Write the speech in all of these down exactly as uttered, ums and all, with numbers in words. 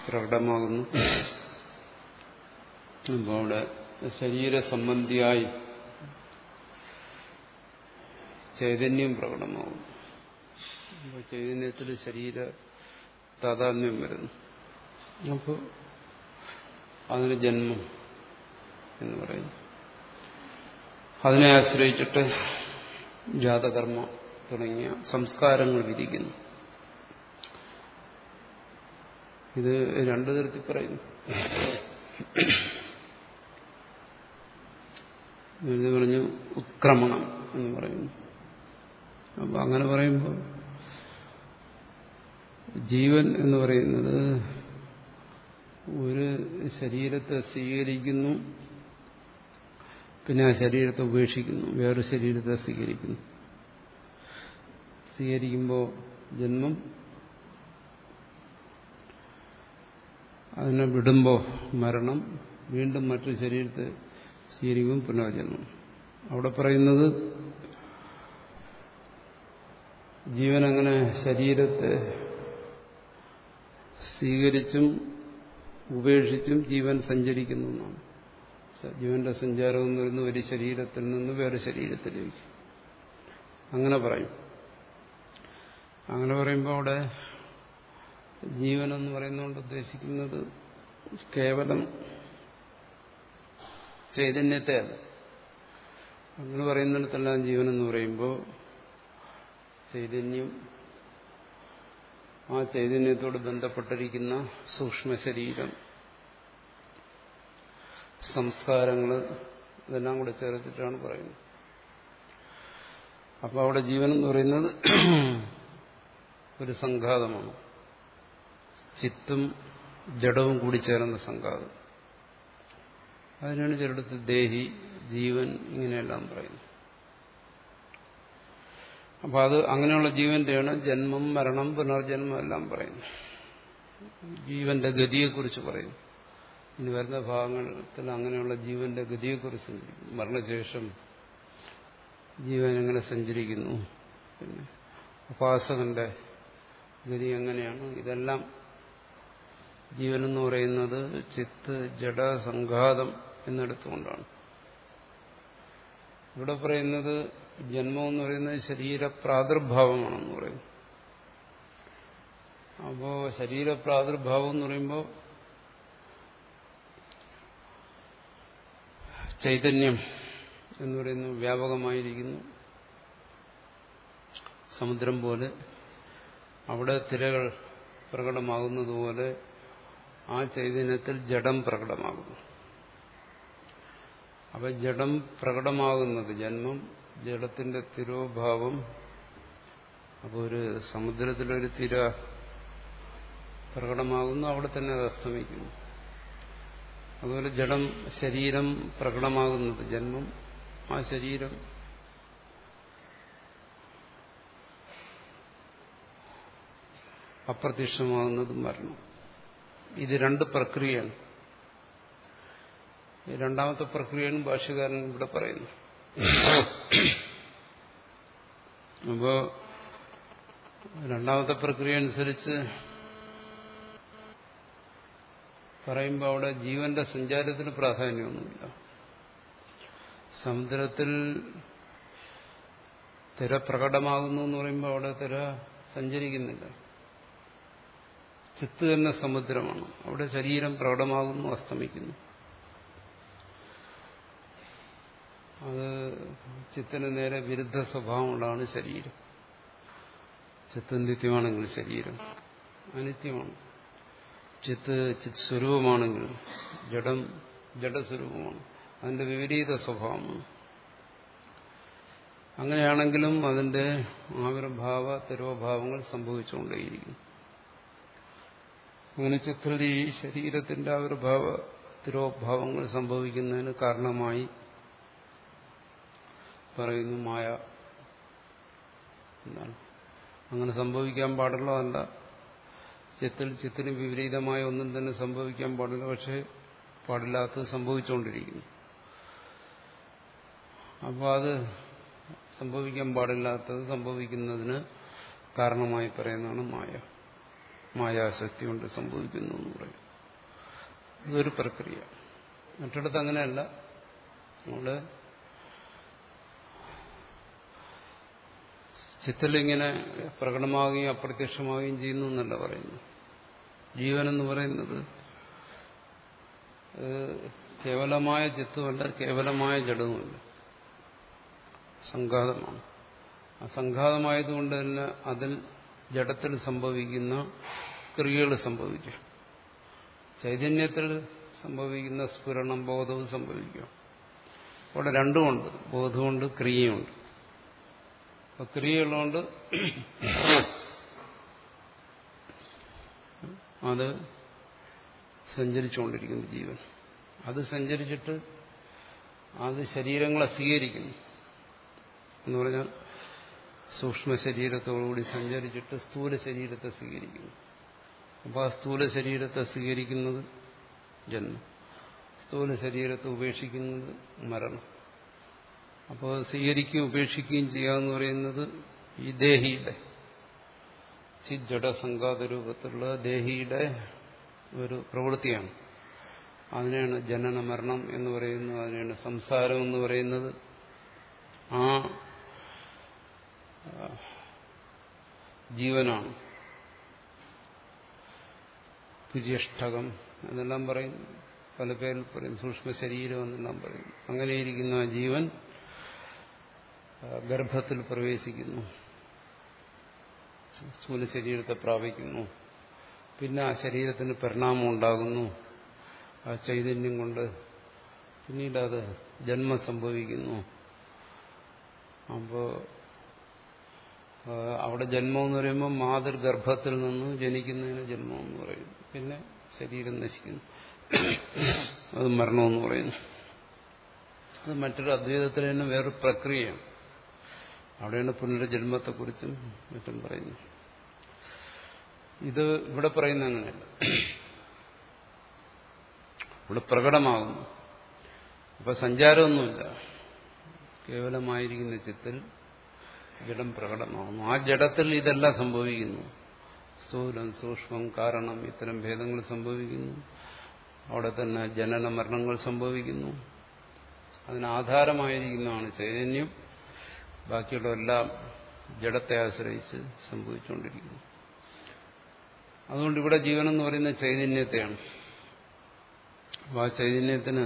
പ്രകടമാകുന്നു. അപ്പോൾ അവിടെ ശരീര സംബന്ധിയായി ചൈതന്യം പ്രകടമാകുന്നു. അപ്പോൾ ചൈതന്യത്തിൽ ശരീര താതാത്മ്യം വരുന്നു. അപ്പോൾ അതിന് ജന്മം എന്ന് പറയുന്നു. അതിനെ ആശ്രയിച്ചിട്ട് ജാതകർമ്മ തുടങ്ങിയ സംസ്കാരങ്ങൾ വിധിക്കുന്നു. ഇത് രണ്ടു തരത്തിൽ പറയുന്നു. ഇത് പറഞ്ഞു ഉത്ക്രമണം എന്ന് പറയുന്നു. അപ്പൊ അങ്ങനെ പറയുമ്പോൾ ജീവൻ എന്ന് പറയുന്നത് ഒരു ശരീരത്തെ സ്വീകരിക്കുന്നു, പിന്നെ ആ ശരീരത്തെ ഉപേക്ഷിക്കുന്നു, വേറൊരു ശരീരത്തെ സ്വീകരിക്കുന്നു. സ്വീകരിക്കുമ്പോൾ ജന്മം, അതിനെ വിടുമ്പോൾ മരണം, വീണ്ടും മറ്റൊരു ശരീരത്തെ സ്വീകരിക്കും, പുനർജന്മം. അവിടെ പറയുന്നത് ജീവനങ്ങനെ ശരീരത്തെ സ്വീകരിച്ചും ഉപേക്ഷിച്ചും ജീവൻ സഞ്ചരിക്കുന്നു എന്നാണ്. ജീവന്റെ സഞ്ചാരം എന്ന് പറയുന്ന ഒരു ശരീരത്തിൽ നിന്ന് വേറെ ശരീരത്തിലേക്ക് അങ്ങനെ പറയും. അങ്ങനെ പറയുമ്പോൾ അവിടെ ജീവനെന്ന് പറയുന്നതുകൊണ്ട് ഉദ്ദേശിക്കുന്നത് കേവലം ചൈതന്യത്തെ അല്ല. അങ്ങനെ പറയുന്നിടത്തെല്ലാം ജീവനെന്ന് പറയുമ്പോൾ ചൈതന്യം, ആ ചൈതന്യത്തോട് ബന്ധപ്പെട്ടിരിക്കുന്ന സൂക്ഷ്മ ശരീരം, സംസ്കാരങ്ങൾ, ഇതെല്ലാം കൂടെ ചേർത്തിട്ടാണ് പറയുന്നത്. അപ്പോൾ അവിടെ ജീവനെന്ന് പറയുന്നത് ഒരു സംഘാതമാണ്. ചിത്തും ജഡവും കൂടി ചേർന്ന സംഘാതം. അതിനാണ് ചിലടത്ത് ദേഹി, ജീവൻ, ഇങ്ങനെയെല്ലാം പറയുന്നത്. അപ്പോൾ അത് അങ്ങനെയുള്ള ജീവന്റെയാണ് ജന്മം, മരണം, പുനർജന്മം എല്ലാം പറയുന്നത്. ജീവന്റെ ഗതിയെക്കുറിച്ച് പറയുന്നു. ഇനി വരുന്ന ഭാഗങ്ങളിൽ അങ്ങനെയുള്ള ജീവന്റെ ഗതിയെക്കുറിച്ച്, മരണശേഷം ജീവൻ എങ്ങനെ സഞ്ചരിക്കുന്നു, പിന്നെ ഉപാസകന്റെ ഗതി എങ്ങനെയാണ്, ഇതെല്ലാം ജീവനെന്ന് പറയുന്നത് ചിത്ത് ജഡ സംഘാതം എന്നെടുത്തുകൊണ്ടാണ്. ഇവിടെ പറയുന്നത് ജന്മം എന്ന് പറയുന്നത് ശരീരപ്രാദുർഭാവമാണെന്ന് പറയുന്നു. അപ്പോ ശരീരപ്രാദുർഭാവം എന്ന് പറയുമ്പോൾ ചൈതന്യം എന്ന് പറയുന്നത് വ്യാപകമായിരിക്കുന്നു. സമുദ്രം പോലെ അവിടെ തിരകൾ പ്രകടമാകുന്നതുപോലെ ആ ചൈതന്യത്തിൽ ജഡം പ്രകടമാകുന്നു. അപ്പൊ ജഡം പ്രകടമാകുന്നത് ജന്മം, ജഡത്തിന്റെ തിരോഭാവം. അപ്പോൾ ഒരു സമുദ്രത്തിലൊരു തിര പ്രകടമാകുന്നു, അവിടെ തന്നെ അത് അസ്തമിക്കുന്നു. അതുപോലെ ജഡം, ശരീരം പ്രകടമാകുന്നത് ജന്മം, ആ ശരീരം അപ്രത്യക്ഷമാകുന്നതും മരണം. ഇത് രണ്ട് പ്രക്രിയയാണ്. രണ്ടാമത്തെ പ്രക്രിയയാണ് ഭാഷ്യകാരൻ ഇവിടെ പറയുന്നു. അപ്പോ രണ്ടാമത്തെ പ്രക്രിയ അനുസരിച്ച് പറയുമ്പോൾ അവിടെ ജീവന്റെ സഞ്ചാരത്തിന് പ്രാധാന്യമൊന്നുമില്ല. സമുദ്രത്തിൽ തിര പ്രകടമാകുന്നു എന്ന് പറയുമ്പോൾ അവിടെ തിര സഞ്ചരിക്കുന്നില്ല. ചിത്ത് തന്നെ സമുദ്രമാണ്. അവിടെ ശരീരം പ്രകടമാകുന്നു, അസ്തമിക്കുന്നു. അത് ചിത്തിന് നേരെ വിരുദ്ധ സ്വഭാവമുള്ളതാണ് ശരീരം. ചിത്ത് നിത്യമാണെങ്കിൽ ശരീരം അനിത്യമാണ്. ചിത്ത് ചിത് സ്വരൂപമാണെങ്കിൽ ജഡം ജഡസ്വരൂപമാണ്. അതിന്റെ വിപരീത സ്വഭാവമാണ്. അങ്ങനെയാണെങ്കിലും അതിന്റെ ആവിർഭാവ തിരോഭാവങ്ങൾ സംഭവിച്ചുകൊണ്ടേയിരിക്കും. അങ്ങനെ ചിത്തിൽ ഈ ശരീരത്തിന്റെ ആവിർഭാവ തിരോഭാവങ്ങൾ സംഭവിക്കുന്നതിന് കാരണമായി പറയുന്നു മായ എന്താണ്. അങ്ങനെ സംഭവിക്കാൻ പാടുള്ളതല്ല. ചിത്തിൽ ചിത്തിന് വിപരീതമായ ഒന്നും തന്നെ സംഭവിക്കാൻ പാടില്ല. പക്ഷെ പാടില്ലാത്തത് സംഭവിച്ചുകൊണ്ടിരിക്കുന്നു. അപ്പോൾ അത് സംഭവിക്കാൻ പാടില്ലാത്തത് സംഭവിക്കുന്നതിന് കാരണമായി പറയുന്നതാണ് മായ. മായാശക്തി കൊണ്ട് സംഭവിക്കുന്നു എന്ന് പറയും. ഇതൊരു പ്രക്രിയ. മറ്റിടത്ത് അങ്ങനെയല്ല. നമ്മുടെ ചിത്തലിങ്ങനെ പ്രകടമാവുകയും അപ്രത്യക്ഷമാവുകയും ചെയ്യുന്നു എന്നല്ല പറയുന്നു. ജീവനെന്ന് പറയുന്നത് കേവലമായ ചിത്തുമല്ല, കേവലമായ ജഡവുമല്ല, സംഘാതമാണ്. ആ സംഘാതമായതുകൊണ്ട് തന്നെ അതിൽ ജഡത്തിൽ സംഭവിക്കുന്ന ക്രിയകൾ സംഭവിക്കും. ചൈതന്യത്തിൽ സംഭവിക്കുന്ന സ്ഫുരണം ബോധവും സംഭവിക്കും. അവിടെ രണ്ടുമുണ്ട്, ബോധമുണ്ട്, ക്രിയയുണ്ട്. അപ്പോൾ ക്രിയകളുകൊണ്ട് അത് സഞ്ചരിച്ചുകൊണ്ടിരിക്കുന്നു ജീവൻ. അത് സഞ്ചരിച്ചിട്ട് അത് ശരീരങ്ങളെ സ്വീകരിക്കുന്നു എന്ന് പറഞ്ഞാൽ സൂക്ഷ്മ ശരീരത്തോടുകൂടി സഞ്ചരിച്ചിട്ട് സ്ഥൂല ശരീരത്തെ സ്വീകരിക്കുന്നു. അപ്പോൾ ആ സ്ഥൂല ശരീരത്തെ സ്വീകരിക്കുന്നത് ജന്മം, സ്ഥൂല ശരീരത്തെ ഉപേക്ഷിക്കുന്നത് മരണം. അപ്പോൾ സ്വീകരിക്കുകയും ഉപേക്ഷിക്കുകയും ചെയ്യാന്ന് പറയുന്നത് ഈ ദേഹിയുടെ ചിജ്ജട സംഘാത രൂപത്തിലുള്ള ദേഹിയുടെ ഒരു പ്രവൃത്തിയാണ്. അതിനെയാണ് ജനന മരണം എന്ന് പറയുന്നത്, അതിനെയാണ് സംസാരം എന്ന് പറയുന്നത്. ആ ജീവനാണ് പുര്യഷ്ടകം എന്നെല്ലാം പറയും, പല പേരിൽ പറയും, സൂക്ഷ്മ ശരീരം എന്നെല്ലാം പറയും. അങ്ങനെയിരിക്കുന്ന ആ ജീവൻ ഗർഭത്തിൽ പ്രവേശിക്കുന്നു, സ്ഥൂല ശരീരത്തെ പ്രാപിക്കുന്നു. പിന്നെ ആ ശരീരത്തിന് പരിണാമം ഉണ്ടാകുന്നു ആ ചൈതന്യം കൊണ്ട്. പിന്നീട് അത് ജന്മം സംഭവിക്കുന്നു. അപ്പോൾ അവിടെ ജന്മം എന്ന് പറയുമ്പോൾ മാതൃഗർഭത്തിൽ നിന്ന് ജനിക്കുന്നതിന് ജന്മം എന്ന് പറയുന്നു. പിന്നെ ശരീരം നശിക്കുന്നു, അത് മരണമെന്ന് പറയുന്നു. അത് മറ്റൊരു അദ്വൈതത്തിൽ തന്നെ വേറൊരു പ്രക്രിയയാണ്. അവിടെയാണ് പുനർജന്മത്തെക്കുറിച്ചും മറ്റും പറയുന്നത്. ഇത് ഇവിടെ പറയുന്ന അങ്ങനെയല്ല. ഇവിടെ പ്രകടമാകുന്നു. അപ്പൊ സഞ്ചാരമൊന്നുമില്ല, കേവലമായിരിക്കുന്ന ചിത്തിൽ ജഡം പ്രകടമാകുന്നു. ആ ജഡത്തിൽ ഇതെല്ലാം സംഭവിക്കുന്നു. സ്ഥൂലം, സൂക്ഷ്മം, കാരണം, ഇത്തരം ഭേദങ്ങൾ സംഭവിക്കുന്നു. അവിടെ തന്നെ ജനന മരണങ്ങൾ സംഭവിക്കുന്നു. അതിനാധാരമായിരിക്കുന്നതാണ് ചൈതന്യം. ബാക്കിയുള്ളതെല്ലാം ജഡത്തെ ആശ്രയിച്ച് സംഭവിച്ചുകൊണ്ടിരിക്കുന്നു. അതുകൊണ്ട് ഇവിടെ ജീവനെന്ന് പറയുന്നത് ചൈതന്യത്തെയാണ്. അപ്പോൾ ആ ചൈതന്യത്തിന്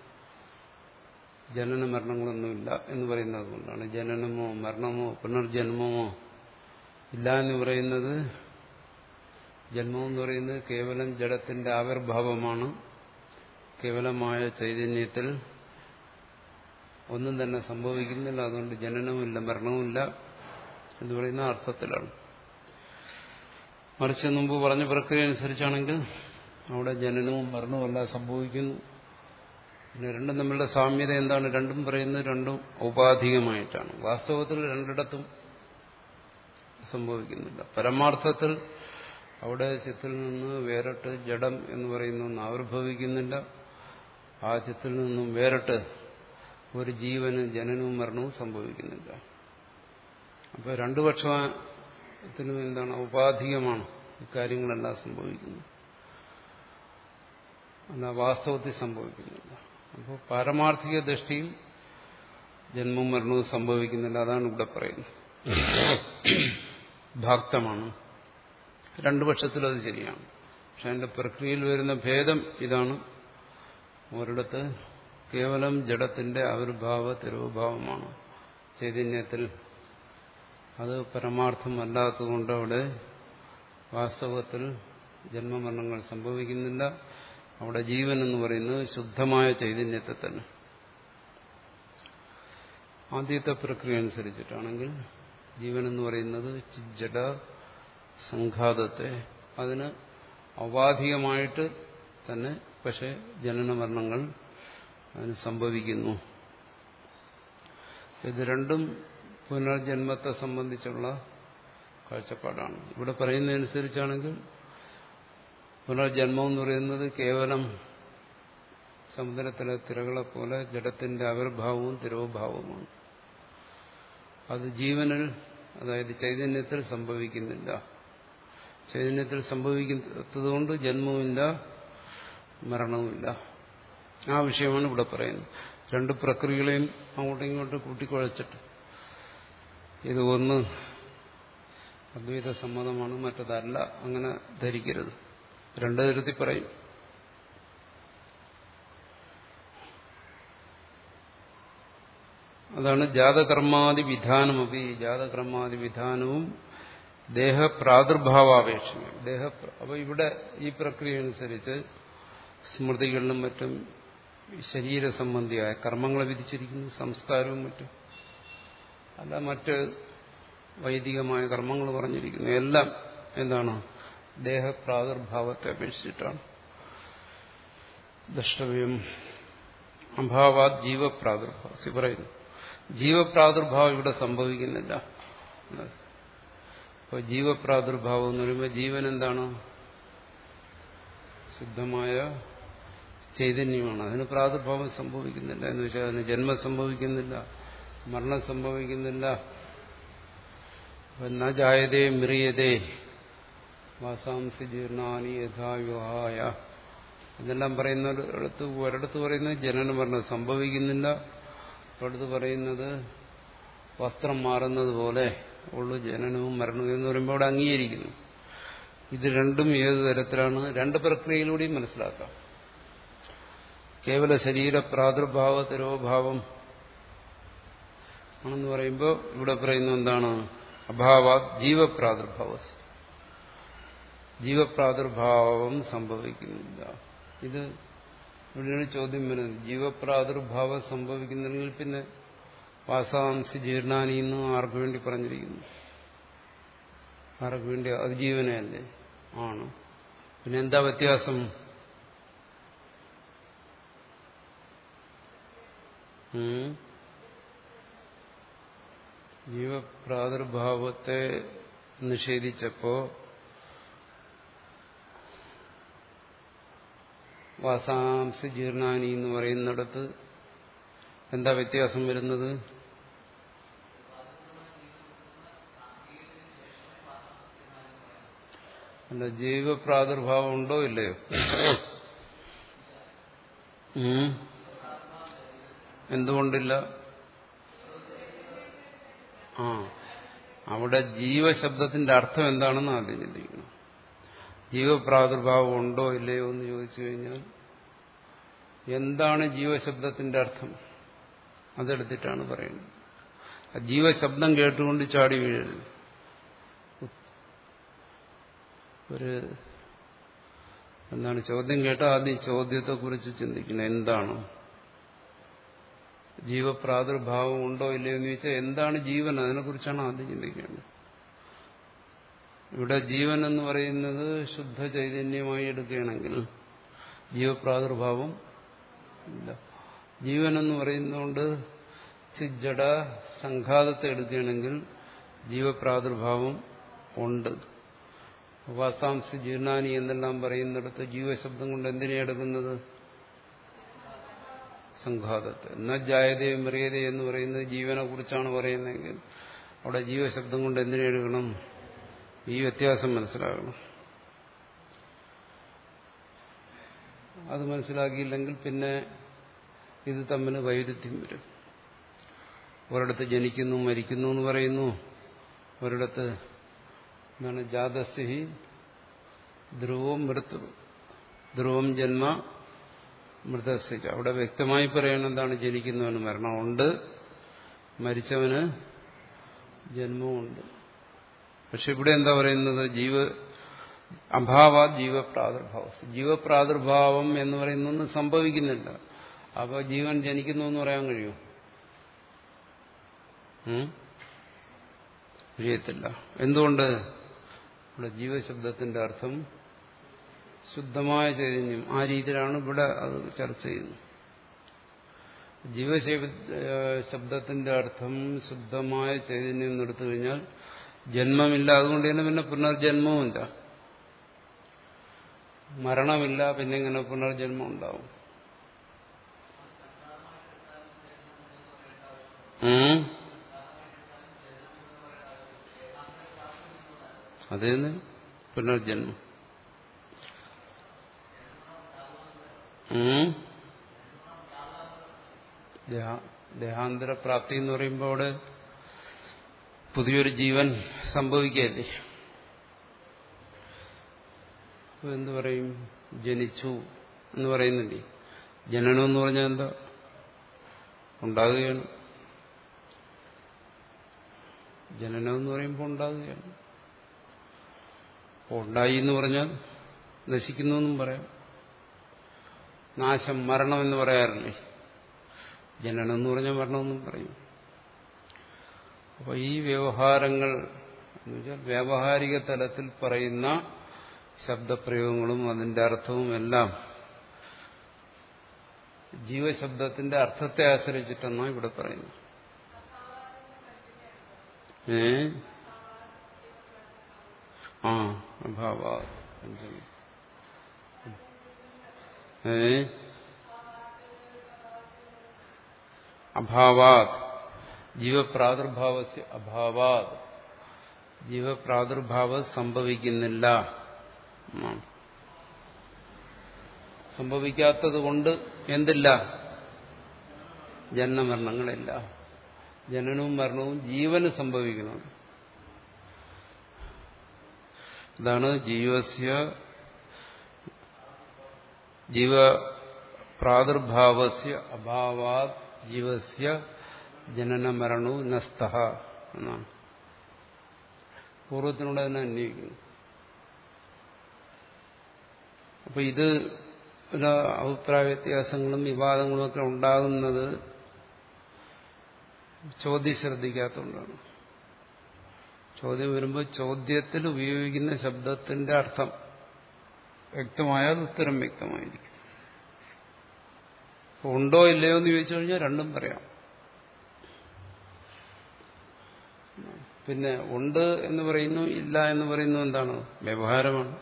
ജനന മരണങ്ങളൊന്നുമില്ല എന്ന് പറയുന്നത് കൊണ്ടാണ്. ജനനമോ മരണമോ പുനർജന്മമോ ഇല്ല എന്ന് പറയുന്നത്. ജന്മം എന്ന് പറയുന്നത് കേവലം ജഡത്തിന്റെ ആവിർഭാവമാണ്. കേവലമായ ചൈതന്യത്തിൽ ഒന്നും തന്നെ സംഭവിക്കുന്നില്ല. അതുകൊണ്ട് ജനനവുമില്ല മരണവുമില്ല എന്ന് പറയുന്ന അർത്ഥത്തിലാണ്. മറിച്ച് മുമ്പ് പറഞ്ഞ പ്രക്രിയ അനുസരിച്ചാണെങ്കിൽ അവിടെ ജനനവും മരണവും എല്ലാം സംഭവിക്കുന്നു. പിന്നെ രണ്ടും തമ്മിലുള്ള സാമ്യത എന്താണ്? രണ്ടും പറയുന്നത് രണ്ടും ഔപാധികമായിട്ടാണ്. വാസ്തവത്തിൽ രണ്ടിടത്തും സംഭവിക്കുന്നില്ല. പരമാർത്ഥത്തിൽ അവിടെ ചിത്തിൽ നിന്ന് വേറിട്ട് ജഡം എന്ന് പറയുന്ന ഒന്ന് ആവിർഭവിക്കുന്നില്ല. ആ ചിത്തിൽ നിന്നും വേറിട്ട് ഒരു ജീവന് ജനനവും മരണവും സംഭവിക്കുന്നില്ല. അപ്പോൾ രണ്ടു പക്ഷത്തിനും എന്താണ്? ഔപാധികമാണ് ഇക്കാര്യങ്ങളെല്ലാം സംഭവിക്കുന്നത്, അല്ല വാസ്തവത്തിൽ സംഭവിക്കുന്നില്ല. അപ്പോൾ പാരമാർത്ഥിക ദൃഷ്ടിയിൽ ജന്മവും മരണവും സംഭവിക്കുന്നില്ല. അതാണ് ഇവിടെ പറയുന്നത്. ഭാക്തമാണ്. രണ്ടു പക്ഷത്തിലും അത് ശരിയാണ്. പക്ഷെ അതിന്റെ പ്രക്രിയയിൽ വരുന്ന ഭേദം ഇതാണ്. ഒരിടത്ത് കേവലം ജഡത്തിന്റെ ആവിർഭാവ തിരോഭാവമാണ് ചൈതന്യത്തിൽ. അത് പരമാർത്ഥമല്ലാത്തതുകൊണ്ട് അവിടെ വാസ്തവത്തിൽ ജന്മമരണങ്ങൾ സംഭവിക്കുന്നില്ല. അവിടെ ജീവൻ എന്ന് പറയുന്നത് ശുദ്ധമായ ചൈതന്യത്തെ തന്നെ. ആദ്യത്തെ പ്രക്രിയ അനുസരിച്ചിട്ടാണെങ്കിൽ ജീവൻ എന്ന് പറയുന്നത് ജഡ സംഘാതത്തെ, അതിന് ഔപാധികമായിട്ട് തന്നെ പക്ഷെ ജനനമരണങ്ങൾ അതിന് സംഭവിക്കുന്നു. ഇത് രണ്ടും പുനർജന്മത്തെ സംബന്ധിച്ചുള്ള കാഴ്ചപ്പാടാണ്. ഇവിടെ പറയുന്നതനുസരിച്ചാണെങ്കിൽ പുനർജന്മം എന്ന് പറയുന്നത് കേവലം സമുദ്രത്തിലെ തിരകളെ പോലെ ജഡത്തിന്റെ ആവിർഭാവവും തിരോഭാവവുമാണ്. അത് ജീവനിൽ, അതായത് ചൈതന്യത്തിൽ സംഭവിക്കുന്നില്ല. ചൈതന്യത്തിൽ സംഭവിക്കുന്നതുകൊണ്ട് ജന്മവുമില്ല മരണവുമില്ല. ആ വിഷയമാണ് ഇവിടെ പറയുന്നത്. രണ്ട് പ്രക്രിയകളെയും അങ്ങോട്ടും ഇങ്ങോട്ടും കൂട്ടിക്കുഴച്ചിട്ട് ഇത് ഒന്ന് അദ്വൈത സമ്മതമാണ്, മറ്റതല്ല, അങ്ങനെ ധരിക്കരുത്. രണ്ടു തരത്തിൽ പറയും. അതാണ് ജാതകർമാദി വിധാനമപി. ജാതകർമാദി വിധാനവും ദേഹപ്രാദുർഭാവാപേക്ഷണം. ദേഹ അപ്പോൾ ഇവിടെ ഈ പ്രക്രിയ അനുസരിച്ച് സ്മൃതികളിലും മറ്റും ശരീര സംബന്ധിയായ കർമ്മങ്ങളെ വിധിച്ചിരിക്കുന്നു, സംസ്കാരവും മറ്റും. അല്ല മറ്റ് വൈദികമായ കർമ്മങ്ങൾ പറഞ്ഞിരിക്കുന്നു. എല്ലാം എന്താണ്? ദേഹപ്രാദുർഭാവത്തെ അപേക്ഷിച്ചിട്ടാണ്. ദ്രഷ്ടവ്യം അഭാവാത് ജീവപ്രാദുർഭാവം പറയുന്നു. ജീവപ്രാദുർഭാവം ഇവിടെ സംഭവിക്കുന്നില്ല. അപ്പോൾ ജീവപ്രാദുർഭാവം എന്ന് പറയുമ്പോൾ ജീവൻ എന്താണ്? ശുദ്ധമായ ചൈതന്യമാണ്. അതിന് പ്രാദുർഭാവം സംഭവിക്കുന്നില്ല എന്ന് വെച്ചാൽ അതിന് ജന്മം സംഭവിക്കുന്നില്ല, മരണം സംഭവിക്കുന്നില്ല. ന ജായതേ മ്രിയതേ വാസാംസി ജീർണാനി യഥായുഹായ എന്നെല്ലാം പറയുന്ന ഒരിടത്ത് ഒരിടത്ത് പറയുന്നത് ജനന മരണം സംഭവിക്കുന്നില്ല, ഒരിടത്ത് പറയുന്നത് വസ്ത്രം മാറുന്നത് പോലെ ഉള്ളു ജനനവും മരണവും എന്ന് പറയുമ്പോൾ അവിടെ അംഗീകരിക്കുന്നു. ഇത് രണ്ടും ഏത് തരത്തിലാണ്? രണ്ട് പ്രക്രിയയിലൂടെയും മനസ്സിലാക്കാം. കേവല ശരീര പ്രാദുർഭാവ തിരോഭാവം ആണെന്ന് പറയുമ്പോൾ ഇവിടെ പറയുന്നത് എന്താണ്? അഭാവാത് ജീവപ്രാദുർഭാവ ജീവപ്രാദുർഭാവം സംഭവിക്കുന്നില്ല. ഇത് ഇവിടെയാണ് ചോദ്യം വരുന്നത്. ജീവപ്രാദുർഭാവം സംഭവിക്കുന്നില്ലെങ്കിൽ പിന്നെ വാസാംസി ജീർണാനി എന്ന് ആർക്ക് വേണ്ടി പറഞ്ഞിരിക്കുന്നു? ആർക്ക് വേണ്ടി? അത് ജീവനല്ലേ? ആണ്. പിന്നെ എന്താ വ്യത്യാസം? ജീവപ്രാദുർഭാവത്തെ നിഷേധിച്ചപ്പോ വാസാംസി ജീർണാനി എന്ന് പറയുന്നിടത്ത് എന്താ വ്യത്യാസം വരുന്നത്? അല്ല, ജീവപ്രാദുർഭാവം ഉണ്ടോ ഇല്ലയോ? എന്തുകൊണ്ടില്ല? ആ അവിടെ ജീവശബ്ദത്തിന്റെ അർത്ഥം എന്താണെന്ന് ആദ്യം ചിന്തിക്കണം. ജീവപ്രാദുർഭാവം ഉണ്ടോ ഇല്ലയോ എന്ന് ചോദിച്ചു കഴിഞ്ഞാൽ എന്താണ് ജീവശബ്ദത്തിന്റെ അർത്ഥം? അതെടുത്തിട്ടാണ് പറയുന്നത്. ജീവശബ്ദം കേട്ടുകൊണ്ട് ചാടി വീഴരുത്. ഒരു എന്താണ് ചോദ്യം കേട്ടാൽ ആദ്യം ചോദ്യത്തെക്കുറിച്ച് ചിന്തിക്കണം. എന്താണ് ജീവപ്രാദുർഭാവം ഉണ്ടോ ഇല്ലയോ എന്ന് ചോദിച്ചാൽ എന്താണ് ജീവൻ? അതിനെക്കുറിച്ചാണ് ആദ്യം ചിന്തിക്കേണ്ടത്. ഇവിടെ ജീവൻ എന്ന് പറയുന്നത് ശുദ്ധ ചൈതന്യമായി എടുക്കുകയാണെങ്കിൽ ജീവപ്രാദുർഭാവം ഇല്ല. ജീവൻ എന്ന് പറയുന്നതുകൊണ്ട് ചിജ്ജട സംഘാതത്തെ എടുക്കുകയാണെങ്കിൽ ജീവപ്രാദുർഭാവം ഉണ്ട്. വാസാംസി ജീർണാനി എന്നെല്ലാം പറയുന്നിടത്ത് ജീവശബ്ദം കൊണ്ട് എന്തിനെ എടുക്കുന്നത്? സംഘാതത്തെ. എന്നാൽ ജായതേ മറിയതേ എന്ന് പറയുന്നത് ജീവനെ കുറിച്ചാണ് പറയുന്നതെങ്കിൽ അവിടെ ജീവശബ്ദം കൊണ്ട് എന്തിനെ എടുക്കണം? ഈ വ്യത്യാസം മനസ്സിലാകണം. അത് മനസ്സിലാക്കിയില്ലെങ്കിൽ പിന്നെ ഇത് തമ്മിൽ വൈരുദ്ധ്യം വരും. ഒരിടത്ത് ജനിക്കുന്നു മരിക്കുന്നു എന്ന് പറയുന്നു, ഒരിടത്ത് എന്താണ് ജാതസ്യ ധ്രുവം മൃത്യു ധ്രുവം ജന്മ മൃതസ്യ. അവിടെ വ്യക്തമായി പറയണം എന്താണ്? ജനിക്കുന്നവന് മരണമുണ്ട്, മരിച്ചവന് ജന്മമുണ്ട്. പക്ഷെ ഇവിടെ എന്താ പറയുന്നത്? ജീവ അഭാവ ജീവപ്രാദുർഭാവം. ജീവപ്രാദുർഭാവം എന്ന് പറയുന്നൊന്നും സംഭവിക്കുന്നില്ല. അപ്പോൾ ജീവൻ ജനിക്കുന്നു എന്ന് പറയാൻ കഴിയുമോ? കഴിയത്തില്ല. എന്തുകൊണ്ട്? ഇവിടെ ജീവശബ്ദത്തിന്റെ അർത്ഥം ശുദ്ധമായ ചൈതന്യം. ആ രീതിയിലാണ് ഇവിടെ അത് ചർച്ച ചെയ്യുന്നത്. ജീവശബ്ദത്തിന്റെ അർത്ഥം ശുദ്ധമായ ചൈതന്യം എന്ന് എടുത്തു കഴിഞ്ഞാൽ ജന്മമില്ല. അതുകൊണ്ട് തന്നെ പിന്നെ പുനർജന്മവുമില്ല, മരണമില്ല. പിന്നെ ഇങ്ങനെ പുനർജന്മം ഉണ്ടാവും. അതേന്ന് പുനർജന്മം. ദേഹാന്തര പ്രാപ്തി എന്ന് പറയുമ്പോൾ അവിടെ പുതിയൊരു ജീവൻ സംഭവിക്കുകയല്ലേ. എന്തു പറയും? ജനിച്ചു എന്ന് പറയുന്നില്ലേ. ജനനം എന്ന് പറഞ്ഞാൽ എന്താ? ഉണ്ടാകുകയാണ്. ജനനം എന്ന് പറയുമ്പോൾ ഉണ്ടാകുകയാണ്. ഉണ്ടായി എന്ന് പറഞ്ഞാൽ നശിക്കുന്നു എന്നും പറയാം. നാശം, മരണം എന്ന് പറയാറില്ലേ. ജനനം എന്ന് പറഞ്ഞാൽ മരണമെന്നും പറയും. അപ്പൊ ഈ വ്യവഹാരങ്ങൾ എന്ന് വെച്ചാൽ വ്യാവഹാരിക തലത്തിൽ പറയുന്ന ശബ്ദപ്രയോഗങ്ങളും അതിന്റെ അർത്ഥവും എല്ലാം ജീവശബ്ദത്തിന്റെ അർത്ഥത്തെ ആശ്രയിച്ചിട്ടെന്നാണ് ഇവിടെ പറയുന്നത്. ഏ ആ അഭാവ പഞ്ചമി. ഏ അഭാവാത് ജീവപ്രാദുർഭാവസ്യ അഭാവാത് ജീവപ്രാദുർഭാവം സംഭവിക്കുന്നില്ല. സംഭവിക്കാത്തത് കൊണ്ട് എന്തില്ല? ജനനമരണങ്ങളില്ല. ജനനവും മരണവും ജീവന് സംഭവിക്കണം. ഇതാണ് ജീവസ്യ ജീവ പ്രാദുർഭാവസ്യ അഭാവാത് ജീവസ്യ ജനനമരണവും നസ്തഃ എന്നാണ് പൂർവ്വത്തിനോട് തന്നെ അന്വയിക്കുന്നു. അപ്പൊ ഇത് അഭിപ്രായ വ്യത്യാസങ്ങളും വിവാദങ്ങളും ഒക്കെ ഉണ്ടാകുന്നത് ചോദ്യം ശ്രദ്ധിക്കാത്തതുകൊണ്ടാണ്. ചോദ്യം വരുമ്പോൾ ചോദ്യത്തിൽ ഉപയോഗിക്കുന്ന ശബ്ദത്തിന്റെ അർത്ഥം വ്യക്തമായാൽ ഉത്തരം വ്യക്തമായിരിക്കും. ഉണ്ടോ ഇല്ലയോ എന്ന് ചോദിച്ചു കഴിഞ്ഞാൽ രണ്ടും പറയാം. പിന്നെ ഉണ്ട് എന്ന് പറയുന്നു, ഇല്ല എന്ന് പറയുന്നു, എന്താണ്? വ്യവഹാരമാണ്.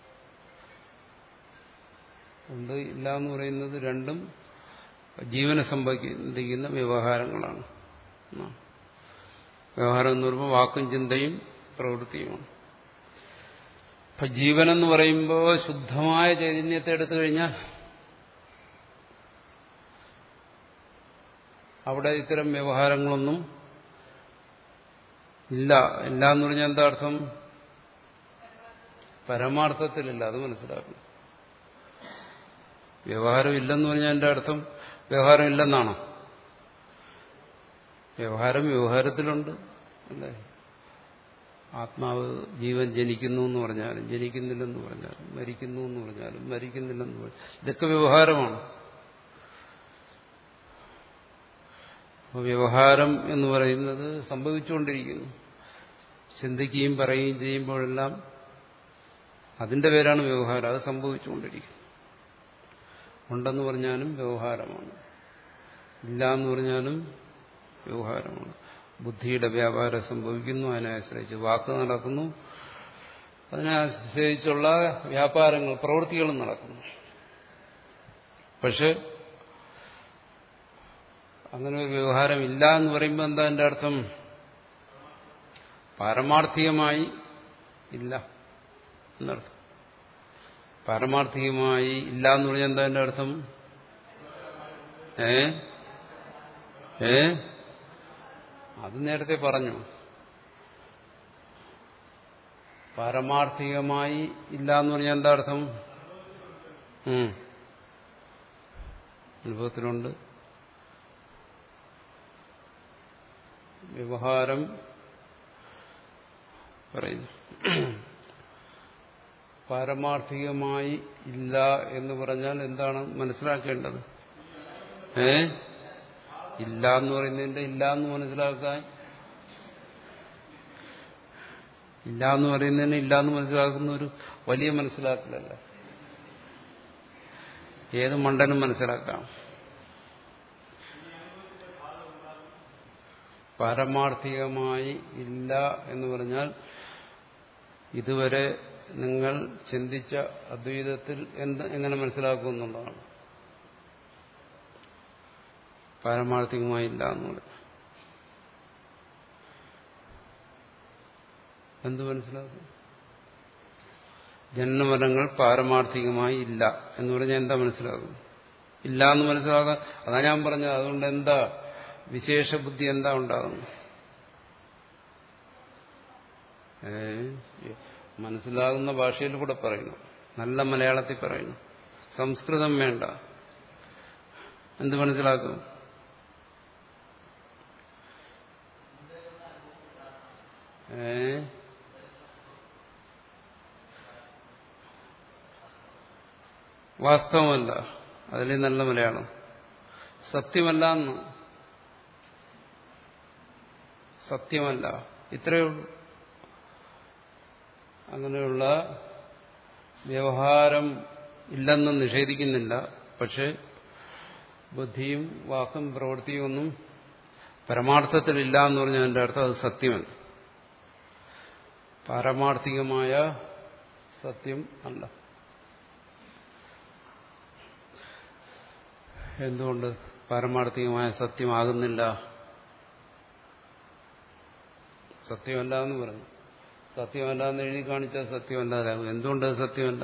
ഉണ്ട് ഇല്ല എന്ന് പറയുന്നത് രണ്ടും ജീവനെ സംഭവിക്കുന്ന വ്യവഹാരങ്ങളാണ്. വ്യവഹാരം എന്ന് പറയുമ്പോൾ വാക്കും ചിന്തയും പ്രവൃത്തിയുമാണ്. ഇപ്പൊ ജീവനെന്ന് പറയുമ്പോൾ ശുദ്ധമായ ചൈതന്യത്തെ എടുത്തു കഴിഞ്ഞാൽ അവിടെ ഇത്തരം വ്യവഹാരങ്ങളൊന്നും ഇല്ല. ഇല്ല എന്ന് പറഞ്ഞാൽ എന്താ അർത്ഥം? പരമാർത്ഥത്തിലില്ല. അത് മനസ്സിലാക്കണം. വ്യവഹാരം ഇല്ലെന്ന് പറഞ്ഞാൽ എന്റെ അർത്ഥം വ്യവഹാരം ഇല്ലെന്നാണോ? വ്യവഹാരം വ്യവഹാരത്തിലുണ്ട് അല്ലേ? ആത്മാവ് ജീവൻ ജനിക്കുന്നു എന്ന് പറഞ്ഞാലും ജനിക്കുന്നില്ലെന്ന് പറഞ്ഞാലും മരിക്കുന്നു എന്ന് പറഞ്ഞാലും മരിക്കുന്നില്ലെന്ന് പറഞ്ഞാലും ഇതൊക്കെ വ്യവഹാരമാണ്. അപ്പോൾ വ്യവഹാരം എന്ന് പറയുന്നത് സംഭവിച്ചുകൊണ്ടിരിക്കുന്നു. ചിന്തിക്കുകയും പറയുകയും ചെയ്യുമ്പോഴെല്ലാം അതിന്റെ പേരാണ് വ്യവഹാരം. അത് സംഭവിച്ചുകൊണ്ടിരിക്കുന്നു. ഉണ്ടെന്ന് പറഞ്ഞാലും വ്യവഹാരമാണ്, ഇല്ല എന്ന് പറഞ്ഞാലും വ്യവഹാരമാണ്. ബുദ്ധിയുടെ വ്യാപാരം സംഭവിക്കുന്നു, അതിനെ ആശ്രയിച്ച് വാക്ക് നടക്കുന്നു, അതിനെ ആശ്രയിച്ചുള്ള വ്യാപാരങ്ങൾ പ്രവൃത്തികളും നടക്കുന്നു. പക്ഷെ അങ്ങനെ ഒരു വ്യവഹാരം ഇല്ല എന്ന് പറയുമ്പോൾ എന്താ എന്റെ അർത്ഥം? പാരമാർത്ഥികമായി ഇല്ല എന്നർത്ഥം. പാരമാർത്ഥികമായി ഇല്ല എന്ന് പറഞ്ഞാൽ എന്താ എന്റെ അർത്ഥം? ഏ ഏ അത് നേരത്തെ പറഞ്ഞു. പാരമാർത്ഥികമായി ഇല്ല എന്ന് പറഞ്ഞാൽ എന്താ അർത്ഥം? അനുഭവത്തിലുണ്ട്. വ്യവഹാരം പറയുന്നു. പാരമാർത്ഥികമായി ഇല്ല എന്ന് പറഞ്ഞാൽ എന്താണ് മനസ്സിലാക്കേണ്ടത്? ഏ ഇല്ല എന്ന് പറയുന്നതിന്റെ ഇല്ല എന്ന് മനസ്സിലാക്കാൻ, ഇല്ല എന്ന് പറയുന്നതിന് ഇല്ല എന്ന് മനസ്സിലാക്കുന്ന ഒരു വലിയ മനസ്സിലാക്കലല്ല. ഏത് മണ്ടനും മനസ്സിലാക്കാം. പാരമാർത്ഥികമായി ഇല്ല എന്ന് പറഞ്ഞാൽ ഇതുവരെ നിങ്ങൾ ചിന്തിച്ച അദ്വൈതത്തിൽ എന്ത് എങ്ങനെ മനസ്സിലാക്കുമെന്നുള്ളതാണ്. പാരമാർത്ഥികമായി ഇല്ല എന്നുള്ളത് എന്ത് മനസ്സിലാക്കും? ജന്മമരണങ്ങൾ പാരമാർത്ഥികമായി ഇല്ല എന്ന് പറഞ്ഞാൽ എന്താ മനസ്സിലാകും? ഇല്ല എന്ന് മനസ്സിലാകാൻ അതാ ഞാൻ പറഞ്ഞത്. അതുകൊണ്ട് എന്താ വിശേഷ ബുദ്ധി എന്താ ഉണ്ടാകുന്നു? ഏ മനസ്സിലാകുന്ന ഭാഷയിൽ കൂടെ പറയുന്നു, നല്ല മലയാളത്തിൽ പറയുന്നു. സംസ്കൃതം വേണ്ട. എന്ത് മനസ്സിലാക്കും? ഏ വാസ്തവമല്ല, അതിലെ നല്ല മലയാളം. സത്യമല്ല എന്ന്, സത്യമല്ല, ഇത്രയേ ഉള്ളൂ. അങ്ങനെയുള്ള വ്യവഹാരം ഇല്ലെന്ന് നിഷേധിക്കുന്നില്ല. പക്ഷെ ബുദ്ധിയും വാക്കും പ്രവൃത്തിയും ഒന്നും പരമാർത്ഥത്തിലില്ല എന്ന് പറഞ്ഞാൽ അതിന്റെ അർത്ഥം അത് സത്യമല്ല, പാരമാർത്ഥികമായ സത്യം അല്ല. എന്തുകൊണ്ട് പാരമാർത്ഥികമായ സത്യമാകുന്നില്ല? സത്യമല്ല എന്ന് പറഞ്ഞു. സത്യമല്ല എന്ന് എഴുതി കാണിച്ചാൽ സത്യമല്ലാതാകും. എന്തുകൊണ്ട് സത്യമല്ല?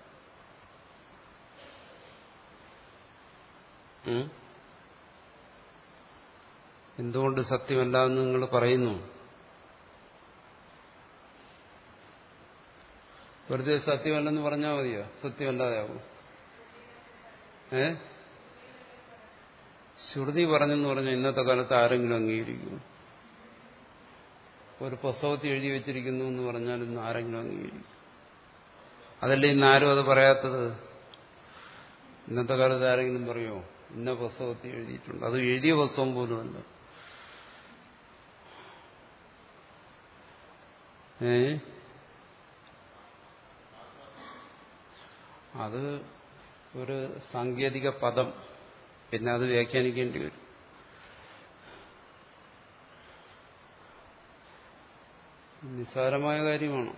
എന്തുകൊണ്ട് സത്യമല്ല എന്ന് നിങ്ങൾ പറയുന്നു? വെറുതെ സത്യമല്ലെന്ന് പറഞ്ഞാൽ മതിയോ? സത്യമല്ലാതാകും. ഏ ശ്രുതി പറഞ്ഞെന്ന് പറഞ്ഞാൽ ഇന്നത്തെ കാലത്ത് ആരെങ്കിലും അംഗീകരിക്കും? ഒരു പുസ്തകത്തിൽ എഴുതി വെച്ചിരിക്കുന്നു എന്ന് പറഞ്ഞാൽ ഇന്ന് ആരെങ്കിലും അംഗീകരിക്കും? അതല്ലേ ഇന്ന് ആരും അത് പറയാത്തത്? ഇന്നത്തെ കാലത്ത് ആരെങ്കിലും പറയുമോ ഇന്ന പുസ്തകത്തിൽ എഴുതിയിട്ടുണ്ട്? അത് എഴുതിയ പുസ്തകം പോലുമല്ല. ഏ അത് ഒരു സാങ്കേതിക പദം, പിന്നെ അത് വ്യാഖ്യാനിക്കേണ്ടി വരും. നിസ്സാരമായ കാര്യമാണ്.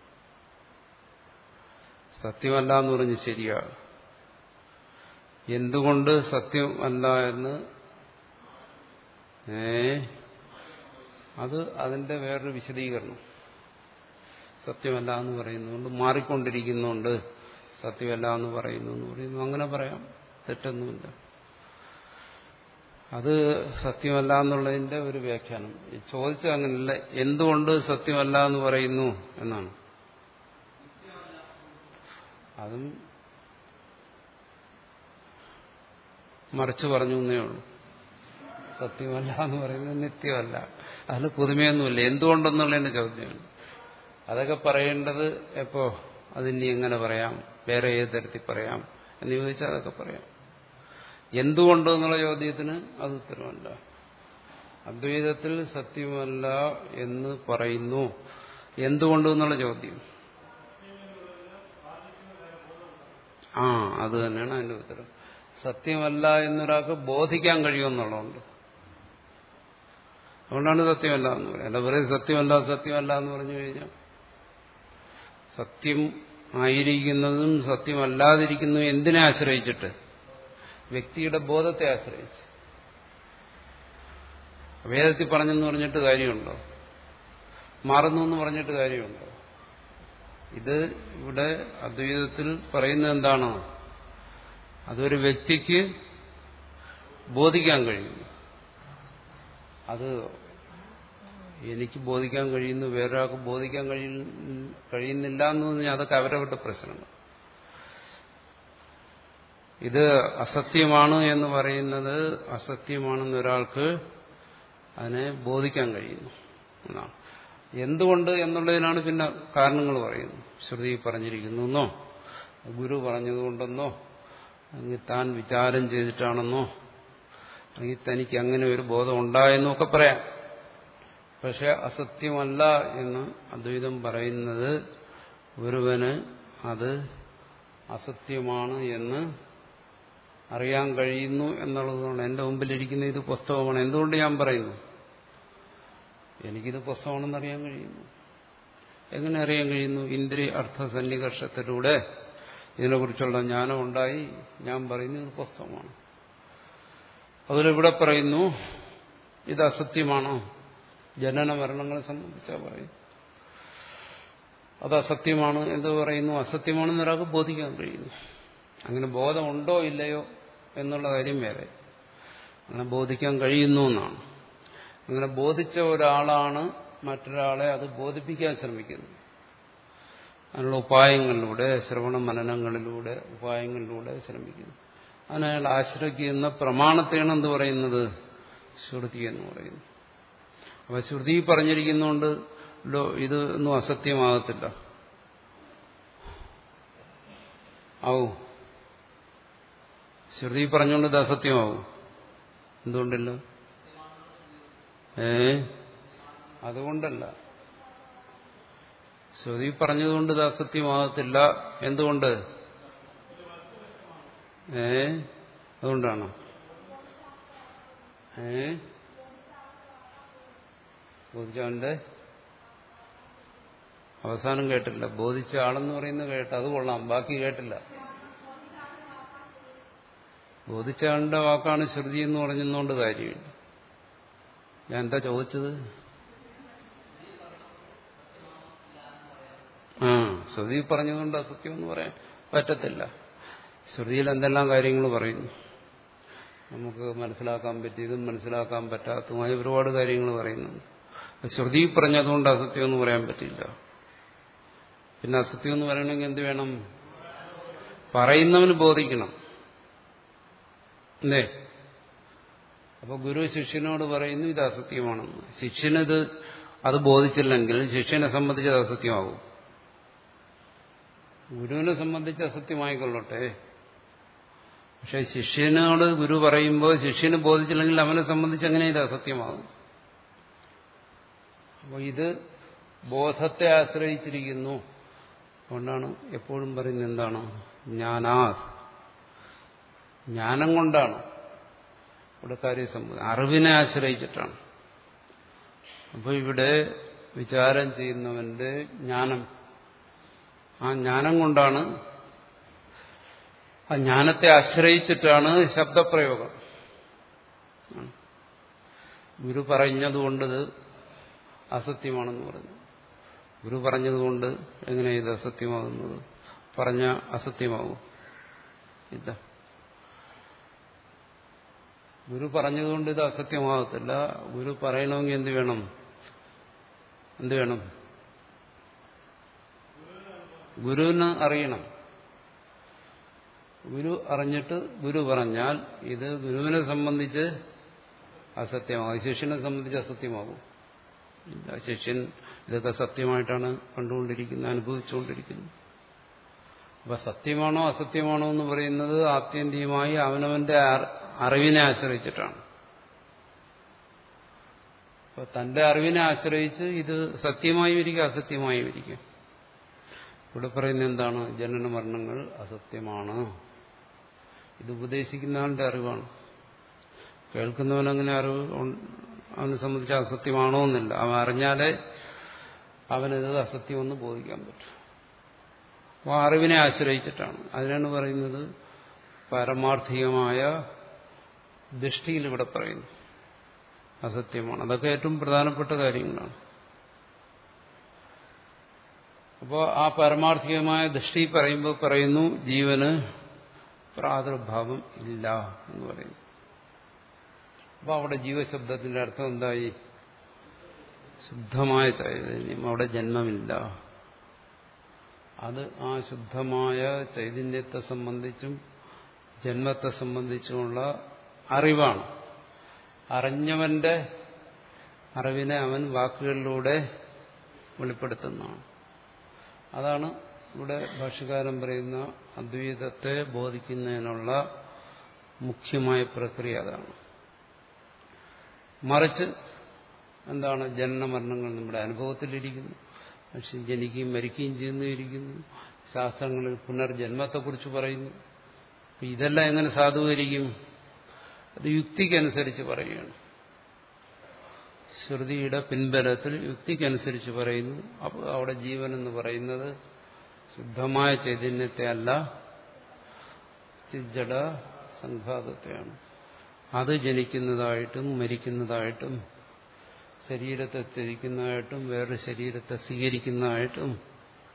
സത്യമല്ല എന്ന് പറഞ്ഞ് ശരിയാണ്. എന്തുകൊണ്ട് സത്യമല്ല എന്ന് ഏ അത് അതിന്റെ വേറൊരു വിശദീകരണം. സത്യമല്ല എന്ന് പറയുന്നുണ്ട്, മാറിക്കൊണ്ടിരിക്കുന്നുണ്ട്, സത്യമല്ല എന്ന് പറയുന്നു എന്ന് പറയുന്നു. അങ്ങനെ പറയാം, തെറ്റൊന്നുമില്ല. അത് സത്യമല്ല എന്നുള്ളതിന്റെ ഒരു വ്യാഖ്യാനം. ചോദിച്ചത് അങ്ങനെയല്ല, എന്തുകൊണ്ട് സത്യമല്ല എന്ന് പറയുന്നു എന്നാണ്. അതും മറിച്ച് പറഞ്ഞു എന്നേ ഉള്ളൂ. സത്യമല്ല എന്ന് പറയുന്നത് നിത്യമല്ല, അതിന് പുതുമയൊന്നുമില്ല. എന്തുകൊണ്ടെന്നുള്ളതിന്റെ ചോദ്യമാണ്. അതൊക്കെ പറയേണ്ടത് എപ്പോ? അതിനി എങ്ങനെ പറയാം, വേറെ ഏത് തരത്തിൽ പറയാം എന്ന് ചോദിച്ചാൽ അതൊക്കെ പറയാം. എന്തുകൊണ്ട് എന്നുള്ള ചോദ്യത്തിന് അത് ഉത്തരമല്ല. അദ്വൈതത്തിൽ സത്യമല്ല എന്ന് പറയുന്നു, എന്തുകൊണ്ട് എന്നുള്ള ചോദ്യം. ആ അത് തന്നെയാണ് അതിന്റെ ഉത്തരം. സത്യമല്ല എന്നൊരാൾക്ക് ബോധിക്കാൻ കഴിയുമെന്നുള്ളതുകൊണ്ട്, അതുകൊണ്ടാണ് സത്യമല്ല എന്ന് പറയുന്നത്. അല്ല വെറുതെ സത്യമല്ല സത്യമല്ല എന്ന് പറഞ്ഞു കഴിഞ്ഞാൽ സത്യം ആയിരിക്കുന്നതും സത്യമല്ലാതിരിക്കുന്നതും എന്തിനെ ആശ്രയിച്ചിട്ട്? വ്യക്തിയുടെ ബോധത്തെ ആശ്രയിച്ച്. വേദത്തിൽ പറഞ്ഞെന്ന് പറഞ്ഞിട്ട് കാര്യമുണ്ടോ? മാറുന്നു എന്ന് പറഞ്ഞിട്ട് കാര്യമുണ്ടോ? ഇത് ഇവിടെ അദ്വൈതത്തിൽ പറയുന്നത് എന്താണോ അതൊരു വ്യക്തിക്ക് ബോധിക്കാൻ കഴിയുന്നു. അത് എനിക്ക് ബോധിക്കാൻ കഴിയുന്നു, വേറൊരാൾക്ക് ബോധിക്കാൻ കഴിയുന്നില്ല എന്ന് പറഞ്ഞാൽ അതൊക്കെ അവരവരുടെ പ്രശ്നങ്ങൾ. ഇത് അസത്യമാണ് എന്ന് പറയുന്നത് അസത്യമാണെന്ന് ഒരാൾക്ക് അതിനെ ബോധിക്കാൻ കഴിയുന്നു എന്നാണ്. എന്തുകൊണ്ട് എന്നുള്ളതിനാണ് പിന്നെ കാരണങ്ങൾ പറയുന്നത്. ശ്രുതി പറഞ്ഞിരിക്കുന്നോ, ഗുരു പറഞ്ഞതുകൊണ്ടെന്നോ, അല്ലെങ്കിൽ താൻ വിചാരം ചെയ്തിട്ടാണെന്നോ, അല്ലെങ്കിൽ തനിക്ക് അങ്ങനെ ഒരു ബോധം ഉണ്ടായെന്നോ ഒക്കെ പറയാം. പക്ഷെ അസത്യമല്ല എന്ന് അദ്വൈതം പറയുന്നത് ഒരുവന് അത് അസത്യമാണ് എന്ന് അറിയാൻ കഴിയുന്നു എന്നുള്ളതാണ്. എന്റെ മുമ്പിലിരിക്കുന്ന ഇത് പുസ്തകമാണ്. എന്തുകൊണ്ട് ഞാൻ പറയുന്നു? എനിക്കിത് പുസ്തകമാണെന്ന് അറിയാൻ കഴിയുന്നു. എങ്ങനെ അറിയാൻ കഴിയുന്നു? ഇന്ദ്രിയ അർത്ഥ സന്നികർഷത്തിലൂടെ ഇതിനെക്കുറിച്ചുള്ള ജ്ഞാനം ഉണ്ടായി ഞാൻ പറയുന്നു ഇത് പുസ്തകമാണ്. അതിലിവിടെ പറയുന്നു ഇത് അസത്യമാണോ? ജനന മരണങ്ങളെ സംബന്ധിച്ചാ പറയും. അത് അസത്യമാണ് എന്ന് പറയുന്നു. അസത്യമാണെന്ന് ഒരാൾക്ക് ബോധിക്കാൻ കഴിയുന്നു. അങ്ങനെ ബോധമുണ്ടോ ഇല്ലയോ എന്നുള്ള കാര്യം വേറെ. അങ്ങനെ ബോധിക്കാൻ കഴിയുന്നു എന്നാണ്. അങ്ങനെ ബോധിച്ച ഒരാളാണ് മറ്റൊരാളെ അത് ബോധിപ്പിക്കാൻ ശ്രമിക്കുന്നത്. അതിനുള്ള ഉപായങ്ങളിലൂടെ, ശ്രവണ മനനങ്ങളിലൂടെ, ഉപായങ്ങളിലൂടെ ശ്രമിക്കുന്നു. അതിനയാൾ ആശ്രയിക്കുന്ന പ്രമാണത്തെയാണ് എന്ത് പറയുന്നത്? ശ്രുതി എന്ന് പറയുന്നു. അപ്പൊ ശ്രുതി പറഞ്ഞിരിക്കുന്നതുകൊണ്ട് ഇത് ഒന്നും അസത്യമാകത്തില്ല. ആവും. ശ്രുതി പറഞ്ഞുകൊണ്ട് ഇത് അസത്യമാവും. എന്തുകൊണ്ടില്ല? ഏ അതുകൊണ്ടല്ല. ശ്രുതി പറഞ്ഞതുകൊണ്ട് ഇത് അസത്യമാകത്തില്ല. എന്തുകൊണ്ട്? ഏ അതുകൊണ്ടാണോ? ഏ ബോധിച്ചവന്റെ അവസാനം കേട്ടില്ല. ബോധിച്ച ആളെന്ന് പറയുന്നത് കേട്ട്, അത് കൊള്ളാം. ബാക്കി കേട്ടില്ല. ബോധിച്ച ആളുടെ വാക്കാണ് ശ്രുതി എന്ന് പറഞ്ഞതുകൊണ്ട് കാര്യമില്ല. ഞാൻ എന്താ ചോദിച്ചത്? ആ ശ്രുതി പറഞ്ഞതുകൊണ്ട് അസത്യം എന്ന് പറയാൻ പറ്റത്തില്ല. ശ്രുതിയിൽ എന്തെല്ലാം കാര്യങ്ങൾ പറയുന്നു. നമുക്ക് മനസ്സിലാക്കാൻ പറ്റിയതും മനസ്സിലാക്കാൻ പറ്റാത്തതുമായ ഒരുപാട് കാര്യങ്ങൾ പറയുന്നുണ്ട്. ശ്രുതി പറഞ്ഞതുകൊണ്ട് അസത്യം എന്ന് പറയാൻ പറ്റില്ല. പിന്നെ അസത്യം എന്ന് പറയണമെങ്കിൽ എന്ത് വേണം? പറയുന്നവന് ബോധിക്കണം. അല്ലേ? അപ്പൊ ഗുരു ശിഷ്യനോട് പറയുന്നു ഇത് അസത്യമാണെന്ന്. ശിഷ്യനത് അത് ബോധിച്ചില്ലെങ്കിൽ ശിഷ്യനെ സംബന്ധിച്ച് അത് അസത്യമാകും. ഗുരുവിനെ സംബന്ധിച്ച് അസത്യമായിക്കൊള്ളട്ടെ. പക്ഷെ ശിഷ്യനോട് ഗുരു പറയുമ്പോൾ ശിഷ്യന് ബോധിച്ചില്ലെങ്കിൽ അവനെ സംബന്ധിച്ച് എങ്ങനെ ഇത് അസത്യമാകും? അപ്പോൾ ഇത് ബോധത്തെ ആശ്രയിച്ചിരിക്കുന്നു. അതുകൊണ്ടാണ് എപ്പോഴും പറയുന്നത് എന്താണ്? ജ്ഞാനാ, ജ്ഞാനം കൊണ്ടാണ് ഇവിടെ കാര്യം സംഭവിക്കുന്നത്. അറിവിനെ ആശ്രയിച്ചിട്ടാണ്. അപ്പോൾ ഇവിടെ വിചാരം ചെയ്യുന്നവന്റെ ജ്ഞാനം, ആ ജ്ഞാനം കൊണ്ടാണ്, ആ ജ്ഞാനത്തെ ആശ്രയിച്ചിട്ടാണ് ശബ്ദപ്രയോഗം. ഗുരു പറഞ്ഞതുകൊണ്ട് അസത്യമാണെന്ന് പറഞ്ഞു. ഗുരു പറഞ്ഞതുകൊണ്ട് എങ്ങനെ ഇത് അസത്യമാകുന്നത്? പറഞ്ഞ അസത്യമാകും? ഇല്ല. ഗുരു പറഞ്ഞതുകൊണ്ട് ഇത് അസത്യമാകത്തില്ല. ഗുരു പറയണമെങ്കിൽ എന്ത് വേണം? എന്ത് വേണം? ഗുരുവിന് അറിയണം. ഗുരു അറിഞ്ഞിട്ട് ഗുരു പറഞ്ഞാൽ ഇത് ഗുരുവിനെ സംബന്ധിച്ച് അസത്യമാകും. ശിഷ്യനെ സംബന്ധിച്ച് അസത്യമാകും. ശിഷ്യൻ ഇതൊക്കെ സത്യമായിട്ടാണ് കണ്ടുകൊണ്ടിരിക്കുന്നത്, അനുഭവിച്ചുകൊണ്ടിരിക്കുന്നത്. അപ്പൊ സത്യമാണോ അസത്യമാണോ എന്ന് പറയുന്നത് ആത്യന്തികമായി അവനവന്റെ അറിവിനെ ആശ്രയിച്ചിട്ടാണ്. അപ്പൊ തന്റെ അറിവിനെ ആശ്രയിച്ച് ഇത് സത്യമായും ഇരിക്കും അസത്യമായും ഇരിക്കും. ഇവിടെ പറയുന്നത് എന്താണ്? ജനന മരണങ്ങൾ അസത്യമാണ്. ഇത് ഉപദേശിക്കുന്ന ആളുടെ അറിവാണ്. കേൾക്കുന്നവനങ്ങനെ അറിവ് അവനെ സംബന്ധിച്ച് അസത്യമാണോ എന്നില്ല. അവൻ അറിഞ്ഞാലേ അവനത് അസത്യമെന്ന് ബോധിക്കാൻ പറ്റും. അപ്പോൾ അറിവിനെ ആശ്രയിച്ചിട്ടാണ്. അതിനാണ് പറയുന്നത് പാരമാർത്ഥികമായ ദൃഷ്ടിയിൽ ഇവിടെ പറയുന്നു അസത്യമാണ്. അതൊക്കെ ഏറ്റവും പ്രധാനപ്പെട്ട കാര്യങ്ങളാണ്. അപ്പോൾ ആ പാരമാർത്ഥികമായ ദൃഷ്ടി പറയുമ്പോൾ പറയുന്നു ജീവന് പ്രാദുർഭാവം ഇല്ല എന്ന് പറയുന്നു. അപ്പോൾ അവിടെ ജീവശബ്ദത്തിന്റെ അർത്ഥം എന്തായി? ശുദ്ധമായ ചൈതന്യം. അവിടെ ജന്മമില്ല. അത് ആ ശുദ്ധമായ ചൈതന്യത്തെ സംബന്ധിച്ചും ജന്മത്തെ സംബന്ധിച്ചുമുള്ള അറിവാണ്. അറിഞ്ഞവന്റെ അറിവിനെ അവൻ വാക്കുകളിലൂടെ വെളിപ്പെടുത്തുന്നതാണ്. അതാണ് ഇവിടെ ഭാഷ്യകാരൻ പറയുന്ന അദ്വൈതത്തെ ബോധിക്കുന്നതിനുള്ള മുഖ്യമായ പ്രക്രിയ. അതാണ്. മറിച്ച് എന്താണ്? ജനനമരണങ്ങൾ നമ്മുടെ അനുഭവത്തിലിരിക്കുന്നു. മനുഷ്യൻ ജനിക്കുകയും മരിക്കുകയും ചെയ്യുന്നതിരിക്കുന്നു. ശാസ്ത്രങ്ങളിൽ പുനർജന്മത്തെക്കുറിച്ച് പറയുന്നു. ഇതെല്ലാം എങ്ങനെ സാധൂകരിക്കും? അത് യുക്തിക്കനുസരിച്ച് പറയുകയാണ്. ശ്രുതിയുടെ പിൻബലത്തിൽ യുക്തിക്കനുസരിച്ച് പറയുന്നു. അപ്പോൾ അവിടെ ജീവൻ എന്ന് പറയുന്നത് ശുദ്ധമായ ചൈതന്യത്തെ അല്ല, ചിജ്ജട സംഘാതത്തെയാണ്. അത് ജനിക്കുന്നതായിട്ടും മരിക്കുന്നതായിട്ടും ശരീരത്തെ ത്യജിക്കുന്നതായിട്ടും വേറൊരു ശരീരത്തെ സ്വീകരിക്കുന്നതായിട്ടും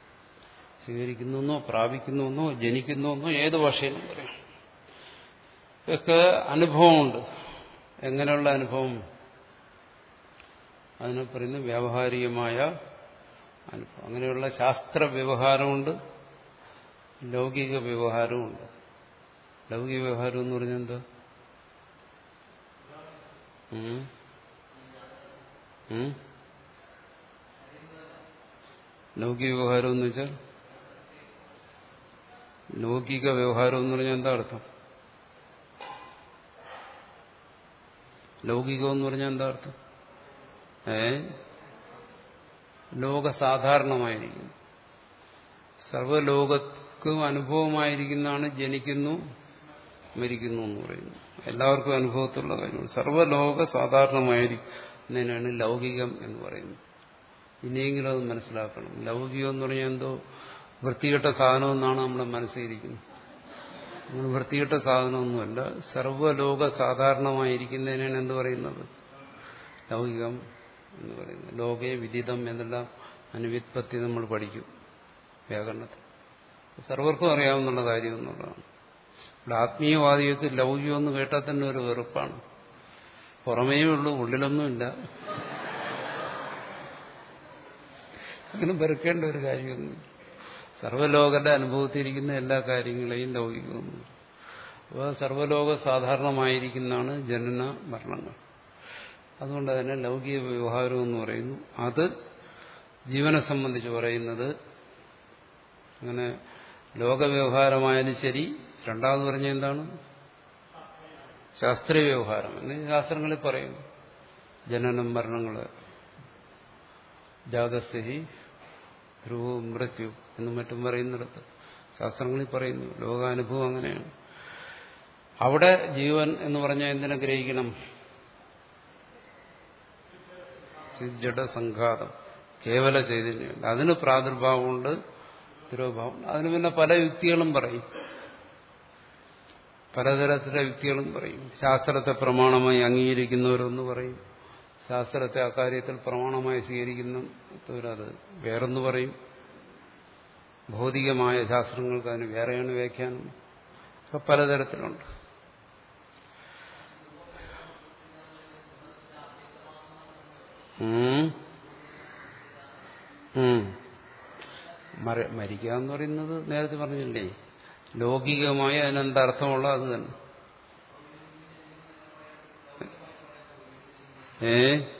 സ്വീകരിക്കുന്നെന്നോ പ്രാപിക്കുന്നെന്നോ ജനിക്കുന്നെന്നോ ഏത് ഭാഷയിലും പറയാം. ഇതൊക്കെ അനുഭവമുണ്ട്. എങ്ങനെയുള്ള അനുഭവം? അതിനെ പറയുന്നത് വ്യാവഹാരികമായ അനുഭവം. അങ്ങനെയുള്ള ശാസ്ത്ര വ്യവഹാരമുണ്ട്, ലൗകിക വ്യവഹാരമുണ്ട്. ലൗകിക വ്യവഹാരം എന്ന് പറഞ്ഞാൽ എന്താ? ലൗകിക വ്യവഹാരം എന്ന് വെച്ചാൽ ലൗകിക വ്യവഹാരം എന്ന് പറഞ്ഞാൽ എന്താ അർത്ഥം? ലൗകികം എന്ന് പറഞ്ഞാൽ എന്താ അർത്ഥം? ഏ ലോകസാധാരണമായിരിക്കുന്നു, സർവ്വലോകർക്കും അനുഭവമായിരിക്കുന്നതാണ് ജനിക്കുന്നു മരിക്കുന്നു എന്ന് പറയുന്നു. എല്ലാവർക്കും അനുഭവത്തിലുള്ള കാര്യമാണ്. സർവ്വലോക സാധാരണമായിരിക്കുന്നതിനാണ് ലൗകികം എന്ന് പറയുന്നത്. ഇനിയെങ്കിലും അത് മനസ്സിലാക്കണം. ലൗകികം എന്ന് പറഞ്ഞാൽ എന്തോ വൃത്തികെട്ട സാധനമെന്നാണ് നമ്മുടെ മനസ്സിലിരിക്കുന്നത്. നമ്മൾ വൃത്തികെട്ട സാധനമൊന്നുമല്ല. സർവ്വലോക സാധാരണമായിരിക്കുന്നതിനാണ് എന്ത് പറയുന്നത്? ലൗകികം എന്ന് പറയുന്നത്. ലോകേ വിദിതം എന്നെല്ലാം അനുവ്യുത്പത്തി നമ്മൾ പഠിക്കും വ്യാകരണത്തിൽ. സർവർക്കും അറിയാവുന്ന കാര്യം എന്നുള്ളതാണ്. ഇവിടെ ആത്മീയവാദികൾക്ക് ലൗകികം എന്ന് കേട്ടാൽ തന്നെ ഒരു വെറുപ്പാണ്. പുറമേ ഉള്ളൂ, ഉള്ളിലൊന്നുമില്ല. അങ്ങനെ വെറുക്കേണ്ട ഒരു കാര്യമൊന്നും. സർവ്വലോകരുടെ അനുഭവത്തിരിക്കുന്ന എല്ലാ കാര്യങ്ങളെയും ലൗകികമൊന്നും. അപ്പോൾ സർവ്വലോക സാധാരണമായിരിക്കുന്നതാണ് ജനന മരണങ്ങൾ. അതുകൊണ്ട് തന്നെ ലൗകിക വ്യവഹാരം എന്ന് പറയുന്നു. അത് ജീവനെ സംബന്ധിച്ച് പറയുന്നത് അങ്ങനെ ലോകവ്യവഹാരമായാലും ശരി. രണ്ടാമത് പറഞ്ഞ എന്താണ്? ശാസ്ത്രീയ വ്യവഹാരം എന്ന് ശാസ്ത്രങ്ങളിൽ പറയുന്നു. ജനനം മരണങ്ങള്, ജാതസ്യഹി ധ്രുവ മൃത്യു എന്നും മറ്റും പറയുന്നിടത്ത് ശാസ്ത്രങ്ങളിൽ പറയുന്നു. ലോകാനുഭവം അങ്ങനെയാണ്. അവിടെ ജീവൻ എന്ന് പറഞ്ഞാൽ എന്തിനെ ഗ്രഹിക്കണം? ജഡസംഘാതം, കേവല ചൈതന്യമുണ്ട്. അതിന് പ്രാദുർഭാവമുണ്ട്, തിരോഭാവം. അതിന് പിന്നെ പല യുക്തികളും പറയും, പലതരത്തിലെ യുക്തികളും പറയും. ശാസ്ത്രത്തെ പ്രമാണമായി അംഗീകരിക്കുന്നവരൊന്ന് പറയും, ശാസ്ത്രത്തെ അക്കാര്യത്തിൽ പ്രമാണമായി സ്വീകരിക്കുന്നവരത് വേറൊന്ന് പറയും. ഭൗതികമായ ശാസ്ത്രങ്ങൾക്ക് അതിന് വേറെയാണ് വ്യാഖ്യാനം. ഒക്കെ പലതരത്തിലുണ്ട്. മരിക്കുക എന്ന് പറയുന്നത് നേരത്തെ പറഞ്ഞില്ലേ, ലൗകികമായ അതിനെന്തർത്ഥമുള്ള അത് തന്നെ. ഏ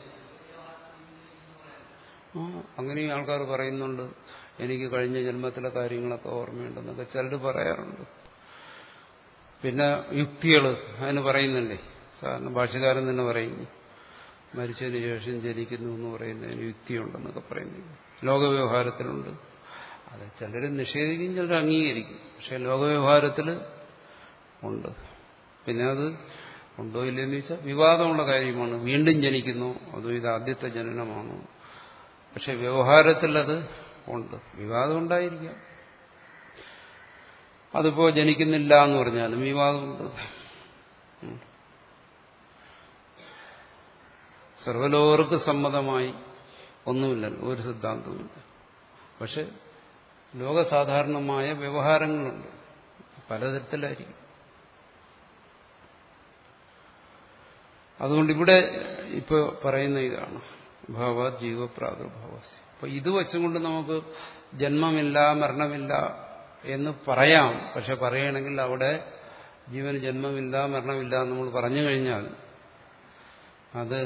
ആ അങ്ങനെയും ആൾക്കാർ പറയുന്നുണ്ട്. എനിക്ക് കഴിഞ്ഞ ജന്മത്തിലെ കാര്യങ്ങളൊക്കെ ഓർമ്മയുണ്ടെന്നൊക്കെ ചിലർ പറയാറുണ്ട്. പിന്നെ യുക്തികൾ അതിന് പറയുന്നുണ്ടേ. സാധാരണ ഭാഷകാരൻ തന്നെ പറയുന്നു, മരിച്ചതിന് ശേഷം ജനിക്കുന്നു എന്ന് പറയുന്നതിന് യുക്തിയുണ്ടെന്നൊക്കെ പറയുന്നു. ലോകവ്യവഹാരത്തിലുണ്ട്. അത് ചിലർ നിഷേധിക്കും, ചിലർ അംഗീകരിക്കും. പക്ഷെ ലോകവ്യവഹാരത്തിൽ ഉണ്ട്. പിന്നെ അത് ഉണ്ടോ ഇല്ലെന്ന് ചോദിച്ചാൽ വിവാദമുള്ള കാര്യമാണ്. വീണ്ടും ജനിക്കുന്നു, അതോ ഇത് ആദ്യത്തെ ജനനമാണോ? പക്ഷെ വ്യവഹാരത്തിൽ അത് ഉണ്ട്. വിവാദം ഉണ്ടായിരിക്കാം. അതിപ്പോ ജനിക്കുന്നില്ല എന്ന് പറഞ്ഞാലും വിവാദമുണ്ട്. സർവലോകർക്ക് സമ്മതമായി ഒന്നുമില്ലല്ലോ, ഒരു സിദ്ധാന്തവുമില്ല. പക്ഷെ ലോകസാധാരണമായ വ്യവഹാരങ്ങളുണ്ട്, പലതരത്തിലായിരിക്കും. അതുകൊണ്ട് ഇവിടെ ഇപ്പൊ പറയുന്ന ഇതാണ് ഭാവ ജീവ പ്രാദുർഭാവ. അപ്പൊ ഇത് വെച്ചുകൊണ്ട് നമുക്ക് ജന്മമില്ല മരണമില്ല എന്ന് പറയാം. പക്ഷെ പറയണമെങ്കിൽ അവിടെ ജീവന് ജന്മമില്ല മരണമില്ല എന്ന് നമ്മൾ പറഞ്ഞു കഴിഞ്ഞാൽ അത്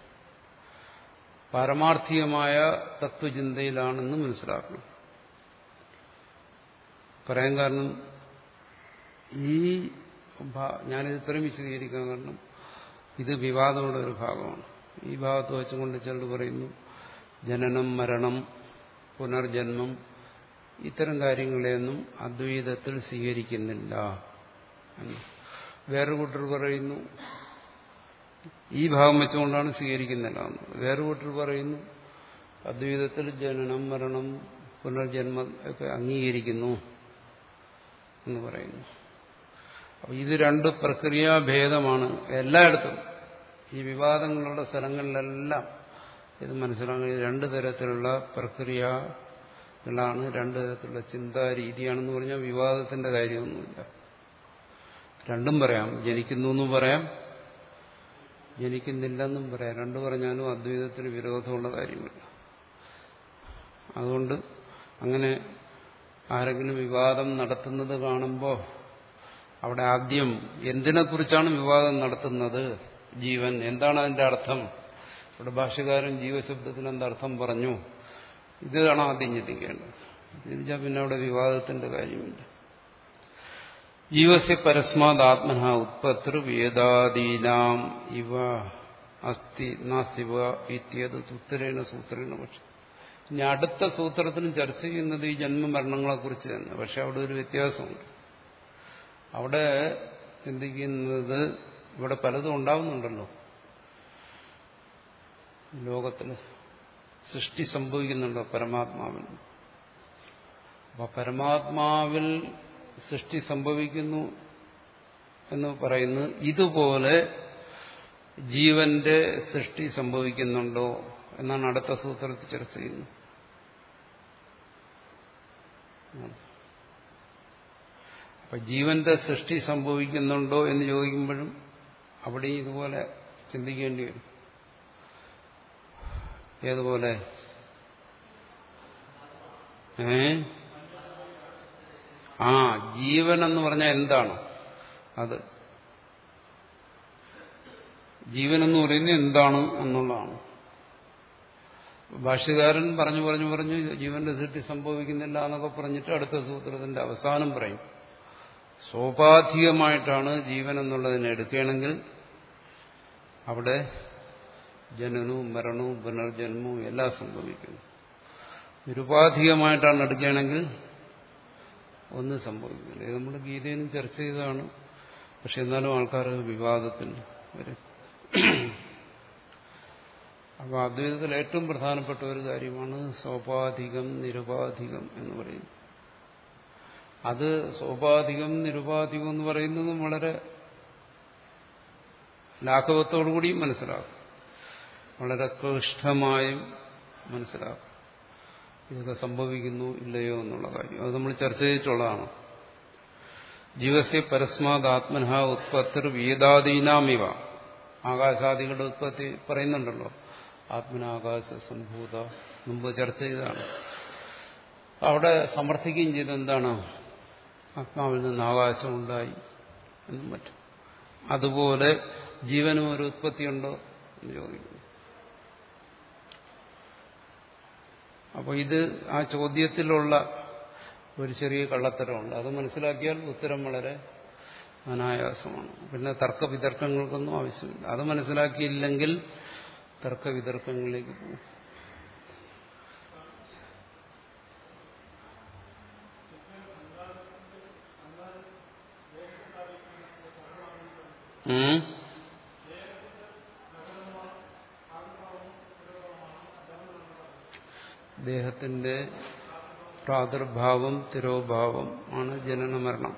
പാരമാർത്ഥികമായ തത്വചിന്തയിലാണെന്ന് മനസ്സിലാക്കണം. പറയാൻ കാരണം ഈ ഞാനിത് ഇത്രയും വിശദീകരിക്കാൻ കാരണം ഇത് വിവാദമുള്ള ഒരു ഭാഗമാണ്. ഈ ഭാഗത്ത് വെച്ചുകൊണ്ട് ചിലർ പറയുന്നു ജനനം മരണം പുനർജന്മം ഇത്തരം കാര്യങ്ങളെയൊന്നും അദ്വൈതത്തിൽ സ്വീകരിക്കുന്നില്ല എന്ന്. വേറൊരു കൂട്ടർ പറയുന്നു ഈ ഭാഗം വെച്ചുകൊണ്ടാണ് സ്വീകരിക്കുന്നില്ല എന്ന്. വേറൊരു കൂട്ടർ പറയുന്നു അദ്വൈതത്തിൽ ജനനം മരണം പുനർജന്മം ഒക്കെ അംഗീകരിക്കുന്നു എന്ന് പറയുന്നു. അപ്പൊ ഇത് രണ്ട് പ്രക്രിയാഭേദമാണ് എല്ലായിടത്തും. ഈ വിവാദങ്ങളുള്ള സ്ഥലങ്ങളിലെല്ലാം ഇത് മനസ്സിലാക്കുന്നത് രണ്ടു തരത്തിലുള്ള പ്രക്രിയ ഇതാണ് രണ്ട് തരത്തിലുള്ള ചിന്താ രീതിയാണെന്ന് പറഞ്ഞാൽ വിവാദത്തിന്റെ കാര്യമൊന്നുമില്ല. രണ്ടും പറയാം. ജനിക്കുന്നു എന്നും പറയാം, ജനിക്കുന്നില്ലെന്നും പറയാം. രണ്ടു പറഞ്ഞാലും അദ്വൈതത്തിന് വിരോധമുള്ള കാര്യമില്ല. അതുകൊണ്ട് അങ്ങനെ ആരെങ്കിലും വിവാദം നടത്തുന്നത് കാണുമ്പോൾ അവിടെ ആദ്യം എന്തിനെക്കുറിച്ചാണ് വിവാദം നടത്തുന്നത്, ജീവൻ എന്താണ് അതിന്റെ അർത്ഥം, ഇവിടെ ഭാഷ്യകാരൻ ജീവശബ്ദത്തിന് എന്തർത്ഥം പറഞ്ഞു, ഇതാണ് ആദ്യം ചിന്തിക്കേണ്ടത്. ചിന്തിച്ചാൽ പിന്നെ അവിടെ വിവാദത്തിന്റെ കാര്യമില്ല. ജീവസ്യ പരസ്മാത് ആത്മന ഉത്പത്തൃ വേദാദീനാം ഇവ അസ്തി നാസ്തിവ ഇത്യത് ഉത്തരേണ സൂത്രേണ. പക്ഷെ ഇനി അടുത്ത സൂത്രത്തിനും ചർച്ച ചെയ്യുന്നത് ഈ ജന്മമരണങ്ങളെക്കുറിച്ച് തന്നെ. പക്ഷെ അവിടെ ഒരു വ്യത്യാസമുണ്ട്. അവിടെ ചിന്തിക്കുന്നത് ഇവിടെ പലതും ഉണ്ടാവുന്നുണ്ടല്ലോ, ലോകത്തിൽ സൃഷ്ടി സംഭവിക്കുന്നുണ്ടോ പരമാത്മാവിൽ. അപ്പൊ പരമാത്മാവിൽ സൃഷ്ടി സംഭവിക്കുന്നു എന്ന് പറയുന്നു. ഇതുപോലെ ജീവന്റെ സൃഷ്ടി സംഭവിക്കുന്നുണ്ടോ എന്നാണ് അടുത്ത സൂത്രത്തിൽ ചർച്ച ചെയ്യുന്നത്. അപ്പൊ ജീവന്റെ സൃഷ്ടി സംഭവിക്കുന്നുണ്ടോ എന്ന് ചോദിക്കുമ്പോഴും അവിടെയും ഇതുപോലെ ചിന്തിക്കേണ്ടി വരും. ഏതുപോലെ? ഏ ആ ജീവൻ എന്ന് പറഞ്ഞാൽ എന്താണ്? അത് ജീവൻ എന്ന് പറയുന്നത് എന്താണ് എന്നുള്ളതാണ്. ഭാഷ്യകാരൻ പറഞ്ഞു പറഞ്ഞു പറഞ്ഞു ജീവന്റെ സൃഷ്ടി സംഭവിക്കുന്നില്ല എന്നൊക്കെ പറഞ്ഞിട്ട് അടുത്ത സൂത്രത്തിന്റെ അവസാനം പറയും സോപാധികമായിട്ടാണ് ജീവൻ എന്നുള്ളതിനെ എടുക്കുകയാണെങ്കിൽ അവിടെ ജനനവും മരണവും പുനർജന്മവും എല്ലാം സംഭവിക്കുന്നു. നിരുപാധികമായിട്ടാണ് എടുക്കുകയാണെങ്കിൽ ഒന്നും സംഭവിക്കില്ല. ഇത് നമ്മൾ ഗീതയിലും ചർച്ച ചെയ്തതാണ്. പക്ഷെ എന്നാലും ആൾക്കാർ വിവാദത്തിന് വരും. അപ്പോൾ അദ്വൈതത്തിൽ ഏറ്റവും പ്രധാനപ്പെട്ട ഒരു കാര്യമാണ് സോപാധികം നിരുപാധികം എന്ന് പറയുന്നത്. അത് സോപാധികം നിരുപാധികം എന്ന് പറയുന്നതും വളരെ ലാഘവത്തോടുകൂടിയും മനസ്സിലാക്കും, വളരെ ക്ലിഷ്ടമായും മനസ്സിലാക്കും. ഇതൊക്കെ സംഭവിക്കുന്നു ഇല്ലയോ എന്നുള്ള കാര്യം അത് നമ്മൾ ചർച്ച ചെയ്തിട്ടുള്ളതാണ്. ജീവസ്യ പരസ്മാത് ആത്മനഃ ഉത്പത്തിർ വേദാദീനാമിവ. ആകാശാദികളുടെ ഉത്പത്തി പറയുന്നുണ്ടല്ലോ, ആത്മനാകാശ സംഭൂത, മുമ്പ് ചർച്ച ചെയ്തതാണ്. അവിടെ സമർത്ഥിക്കുകയും ചെയ്ത് എന്താണ്, ആത്മാവിൽ നിന്ന് ആകാശം ഉണ്ടായി എന്നും മറ്റും. അതുപോലെ ജീവനും ഒരു ഉത്പത്തിയുണ്ടോ എന്ന് ചോദിക്കുന്നു. അപ്പോൾ ഇത് ആ ചോദ്യത്തിലുള്ള ഒരു ചെറിയ കള്ളത്തരമുണ്ട്. അത് മനസ്സിലാക്കിയാൽ ഉത്തരം വളരെ അനായാസമാണ്. പിന്നെ തർക്കവിതർക്കങ്ങൾക്കൊന്നും ആവശ്യമില്ല. അത് മനസ്സിലാക്കിയില്ലെങ്കിൽ തർക്കവിതർക്കങ്ങളിലേക്ക് പോകും. ദേഹത്തിന്റെ പ്രാദുർഭാവം തിരോഭാവം ആണ് ജനന മരണം.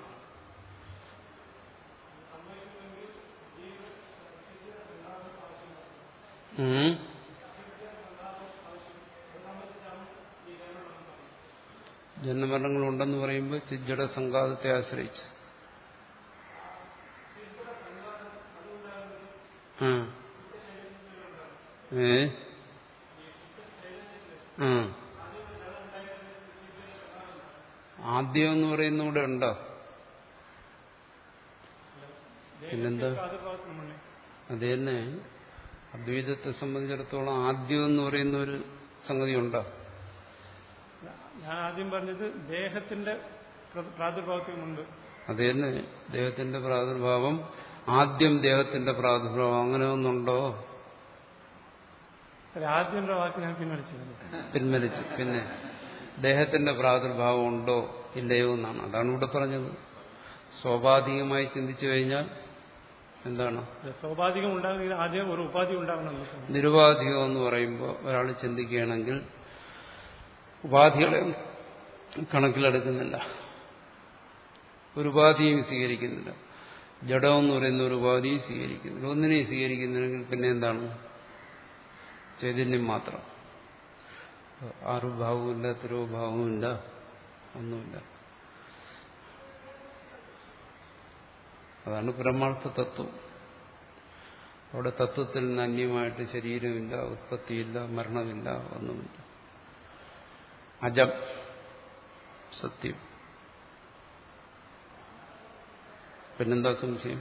ജന്മമരണങ്ങളുണ്ടെന്ന് പറയുമ്പോൾ ചിജ്ജട സംഘാതത്തെ ആശ്രയിച്ച് ഏ ആദ്യം എന്ന് പറയുന്ന ഇവിടെ ഉണ്ടോ? പിന്നെന്താ? അത് തന്നെ അദ്വൈതത്തെ സംബന്ധിച്ചിടത്തോളം ആദ്യം എന്ന് പറയുന്ന ഒരു സംഗതി ഉണ്ടോ? ഞാൻ ആദ്യം പറഞ്ഞത് ദേഹത്തിന്റെ പ്രാദുർഭാവത്തിനുണ്ട്. അത് തന്നെ ദേഹത്തിന്റെ പ്രാദുർഭാവം, ആദ്യം ദേഹത്തിന്റെ പ്രാദുർഭാവം, അങ്ങനെ ഒന്നുണ്ടോ? ആദ്യം വാക്ക് ഞാൻ പിൻവലിച്ചു പിൻവലിച്ചു പിന്നെ ദേഹത്തിന്റെ പ്രാദുർഭാവം ഉണ്ടോ ഇല്ലയോ എന്നാണ്. അതാണ് ഇവിടെ പറഞ്ഞത്. സ്വാഭാവികമായി ചിന്തിച്ചു കഴിഞ്ഞാൽ എന്താണ്? സ്വാഭാവികം ഉണ്ടാകുന്നെങ്കിൽ ആദ്യം ഒരു ഉപാധി ഉണ്ടാകണം. നിരുപാധികം എന്ന് പറയുമ്പോൾ ഒരാൾ ചിന്തിക്കുകയാണെങ്കിൽ ഉപാധികളെ കണക്കിലെടുക്കുന്നില്ല, ഒരു ഉപാധിയും സ്വീകരിക്കുന്നില്ല. ജഡം എന്ന് പറയുന്ന ഒരു ഉപാധിയും സ്വീകരിക്കുന്നില്ല. ഒന്നിനെയും സ്വീകരിക്കുന്നില്ലെങ്കിൽ പിന്നെ എന്താണ്? ചൈതന്യം മാത്രം. ആറുഭാവമില്ല, തിരോഭാവമില്ല, ഒന്നുമില്ല. അതാണ് പരമാർത്ഥ തത്വം. അവിടെ തത്വത്തിൽ നിന്ന് അന്യമായിട്ട് ശരീരമില്ല, ഉത്പത്തിയില്ല, മരണമില്ല, ഒന്നുമില്ല. അജം, സത്യം. പിന്നെന്താ സംശയം?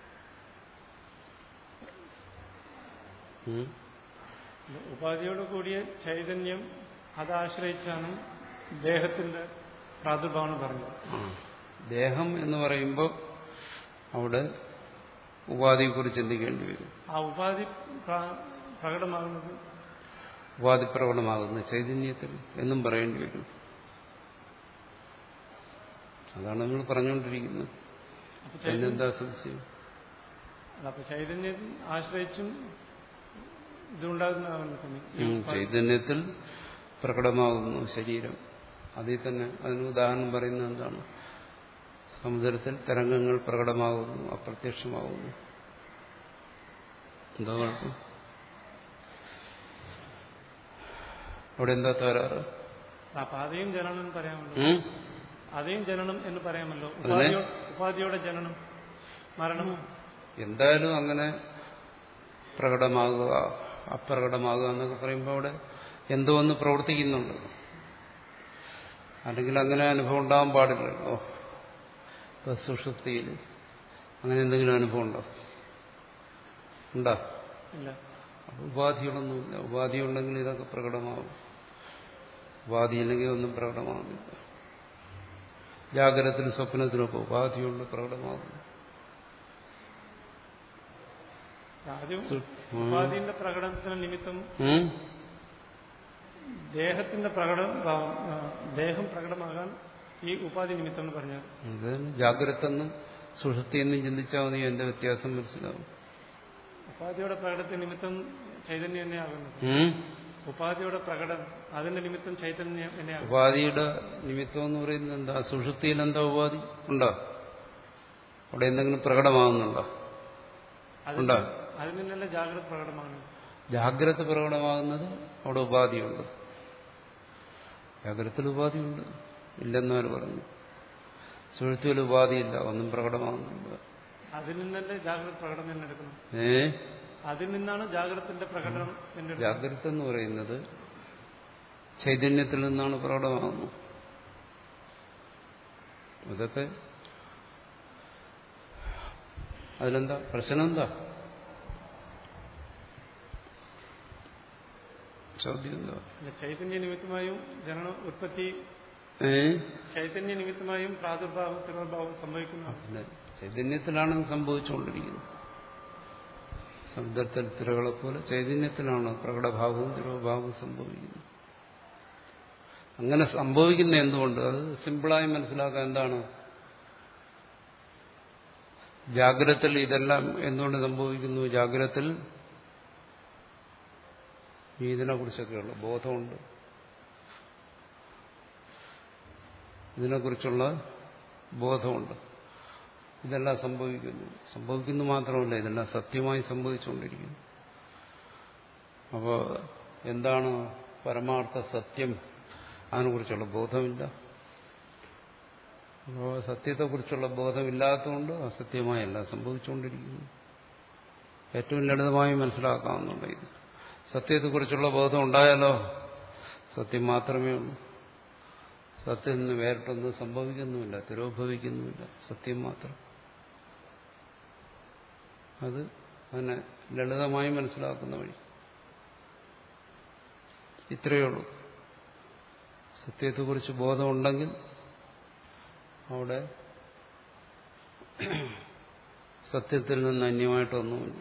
ഉപാധിയോട് കൂടിയ ചൈതന്യം അതാശ്രയിച്ചാണ് ദേഹത്തിന്റെ പ്രാദുർഭാവം പറഞ്ഞത്. ദേഹം എന്ന് പറയുമ്പോൾ അവിടെ ഉപാധിയെക്കുറിച്ച് ചിന്തിക്കേണ്ടി വരും. ആ ഉപാധി പ്രകടമാകുന്നത് ഉപാധി പ്രകടമാകുന്ന ചൈതന്യത്തിൽ എന്നും പറയേണ്ടി വരും. അതാണ് നമ്മൾ പറഞ്ഞുകൊണ്ടിരിക്കുന്നത്. പിന്നെന്താ സംശയം? അപ്പൊ ചൈതന്യം ആശ്രയിച്ചും ഇതുണ്ടാകുന്ന ചൈതന്യത്തിൽ പ്രകടമാകുന്നു ശരീരം. അതിൽ തന്നെ അതിന് ഉദാഹരണം പറയുന്നത് എന്താണ്? സമുദ്രത്തിൽ തരംഗങ്ങൾ പ്രകടമാകുന്നു, അപ്രത്യക്ഷമാകുന്നു. എന്താ കുഴപ്പം? അവിടെ എന്താ തകരാറ്? അതേയും ജനനം എന്ന് പറയാമല്ലോ. അതേയും ജനനം എന്ന് പറയാമല്ലോ. ഉപാധിയോടെ ജനനം, മരണം. എന്തായാലും അങ്ങനെ പ്രകടമാകുക, അപ്രകടമാകുക എന്നൊക്കെ പറയുമ്പോൾ അവിടെ എന്തോ ഒന്ന് പ്രവർത്തിക്കുന്നുണ്ട്. അല്ലെങ്കിൽ അങ്ങനെ അനുഭവം ഉണ്ടാകാൻ പാടില്ലല്ലോ. ഇപ്പൊ സുഷുപ്തിയിൽ അങ്ങനെ എന്തെങ്കിലും അനുഭവം ഉണ്ടോ? ഉണ്ടോ? ഉപാധികളൊന്നുമില്ല. ഉപാധി ഉണ്ടെങ്കിൽ ഇതൊക്കെ പ്രകടമാകും. ഉപാധിയില്ലെങ്കിൽ ഒന്നും പ്രകടമാകുന്നില്ല. ജാഗ്രതത്തിലും സ്വപ്നത്തിലൊക്കെ ഉപാധിയുണ്ട്, പ്രകടമാകുന്നു. ഉപാധിയുടെ പ്രകടനത്തിന് നിമിത്തം ദേഹത്തിന്റെ പ്രകടനം, ദേഹം പ്രകടമാകാൻ ഈ ഉപാധി നിമിത്തം എന്ന് പറഞ്ഞാൽ ജാഗ്രത എന്നും സുഷുപ്തി എന്നും ചിന്തിച്ചാൽ മതി. എന്റെ വ്യത്യാസം മനസ്സിലാവും. ഉപാധിയുടെ പ്രകടനത്തിന് നിമിത്തം ചൈതന്യം തന്നെയാകുന്നത്. ഉപാധിയുടെ പ്രകടനം അതിന്റെ നിമിത്തം ചൈതന്യം തന്നെയാകും. ഉപാധിയുടെ നിമിത്തം എന്ന് പറയുന്നത് എന്താ? സുഷുപ്തിയിൽ എന്താ ഉപാധി ഉണ്ടോ? അവിടെ എന്തെങ്കിലും പ്രകടമാകുന്നുണ്ടോ? ഉണ്ടോ? അതിൽ നിന്നല്ല ജാഗ്രത പ്രകടമാകുന്നത്. ജാഗ്രത പ്രകടമാകുന്നത് അവിടെ ഉപാധിയുണ്ട്. ജാഗ്രതത്തിൽ ഉപാധിയുണ്ട്, ഇല്ലെന്നാർ പറഞ്ഞു. സുഷുപ്തിയിൽ ഉപാധിയില്ല, ഒന്നും പ്രകടമാകുന്നില്ല. അതിൽ നിന്നല്ലേ ജാഗ്രത പ്രകടനം എന്നെടുക്കണം. ഏ അതിൽ നിന്നാണ് ജാഗ്രതത്തിന്റെ പ്രകടനം. ജാഗ്രത എന്ന് പറയുന്നത് ചൈതന്യത്തിൽ നിന്നാണ് പ്രകടമാകുന്നത്. അതൊക്കെ അതിലെന്താ പ്രശ്നം? എന്താ ചോദ്യം? എന്താ? ചൈതന്യ നിമിത്തമായും ജനന ഉത്പത്തി, ചൈതന്യ നിമിത്തമായും പ്രാദുർഭാവം തിരോഭാവം സംഭവിക്കുന്നു. ചൈതന്യത്തിലാണ് സംഭവിച്ചുകൊണ്ടിരിക്കുന്നത്. ശബ്ദത്തിൽ തിരകളെ പോലെ ചൈതന്യത്തിലാണ് പ്രകടഭാവവും തിരോഭാവവും സംഭവിക്കുന്നത്. അങ്ങനെ സംഭവിക്കുന്ന എന്തുകൊണ്ട്? അത് സിമ്പിളായി മനസ്സിലാക്കാൻ എന്താണ്? ജാഗ്രതത്തിൽ ഇതെല്ലാം എന്തുകൊണ്ട് സംഭവിക്കുന്നു? ജാഗ്രതത്തിൽ ഇതിനെക്കുറിച്ചൊക്കെയുള്ള ബോധമുണ്ട്. ഇതിനെക്കുറിച്ചുള്ള ബോധമുണ്ട്. ഇതെല്ലാം സംഭവിക്കുന്നു. സംഭവിക്കുന്നു മാത്രമല്ല, ഇതെല്ലാം സത്യമായി സംഭവിച്ചുകൊണ്ടിരിക്കുന്നു. അപ്പോൾ എന്താണ് പരമാർത്ഥ സത്യം? അതിനെക്കുറിച്ചുള്ള ബോധമില്ല. അപ്പോൾ സത്യത്തെക്കുറിച്ചുള്ള ബോധമില്ലാത്തതുകൊണ്ട് അസത്യമായി എല്ലാം സംഭവിച്ചുകൊണ്ടിരിക്കുന്നു. ഏറ്റവും ലളിതമായി മനസ്സിലാക്കാവുന്നുണ്ട് ഇത്. സത്യത്തെക്കുറിച്ചുള്ള ബോധം ഉണ്ടായാലോ സത്യം മാത്രമേ ഉള്ളൂ. സത്യം നിന്ന് വേറിട്ടൊന്നും സംഭവിക്കുന്നുമില്ല, തിരോഭവിക്കുന്നുമില്ല. സത്യം മാത്രം. അത് അതിനെ ലളിതമായി മനസ്സിലാക്കുന്ന വഴി ഇത്രയേ ഉള്ളൂ. സത്യത്തെക്കുറിച്ച് ബോധമുണ്ടെങ്കിൽ അവിടെ സത്യത്തിൽ നിന്ന് അന്യമായിട്ടൊന്നുമില്ല.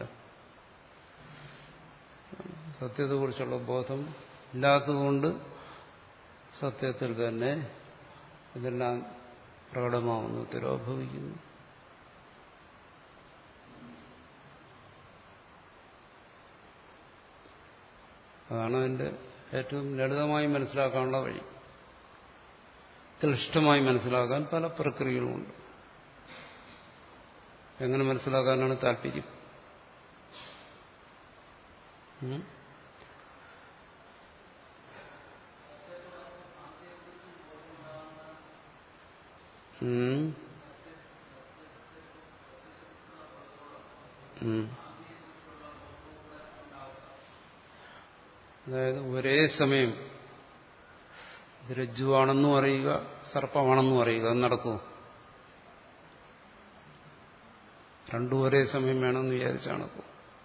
സത്യത്തെക്കുറിച്ചുള്ള ബോധം ഇല്ലാത്തതുകൊണ്ട് സത്യത്തിൽ തന്നെ ഇതെല്ലാം പ്രകടമാവുന്നു, തിരോഭവിക്കുന്നു. അതാണ് അതിന്റെ ഏറ്റവും ലളിതമായി മനസ്സിലാക്കാനുള്ള വഴി. ക്ലിഷ്ടമായി മനസ്സിലാക്കാൻ പല പ്രക്രിയകളുമുണ്ട്. എങ്ങനെ മനസ്സിലാക്കാനാണ് താല്പര്യം? ഉം. ഉം. അതായത് ഒരേ സമയം ഇത് രജ്ജുവാണെന്നും അറിയുക സർപ്പമാണെന്നും അറിയുക അത് നടക്കൂ. രണ്ടും ഒരേ സമയം വേണമെന്ന് വിചാരിച്ചാണ് നടക്കൂ.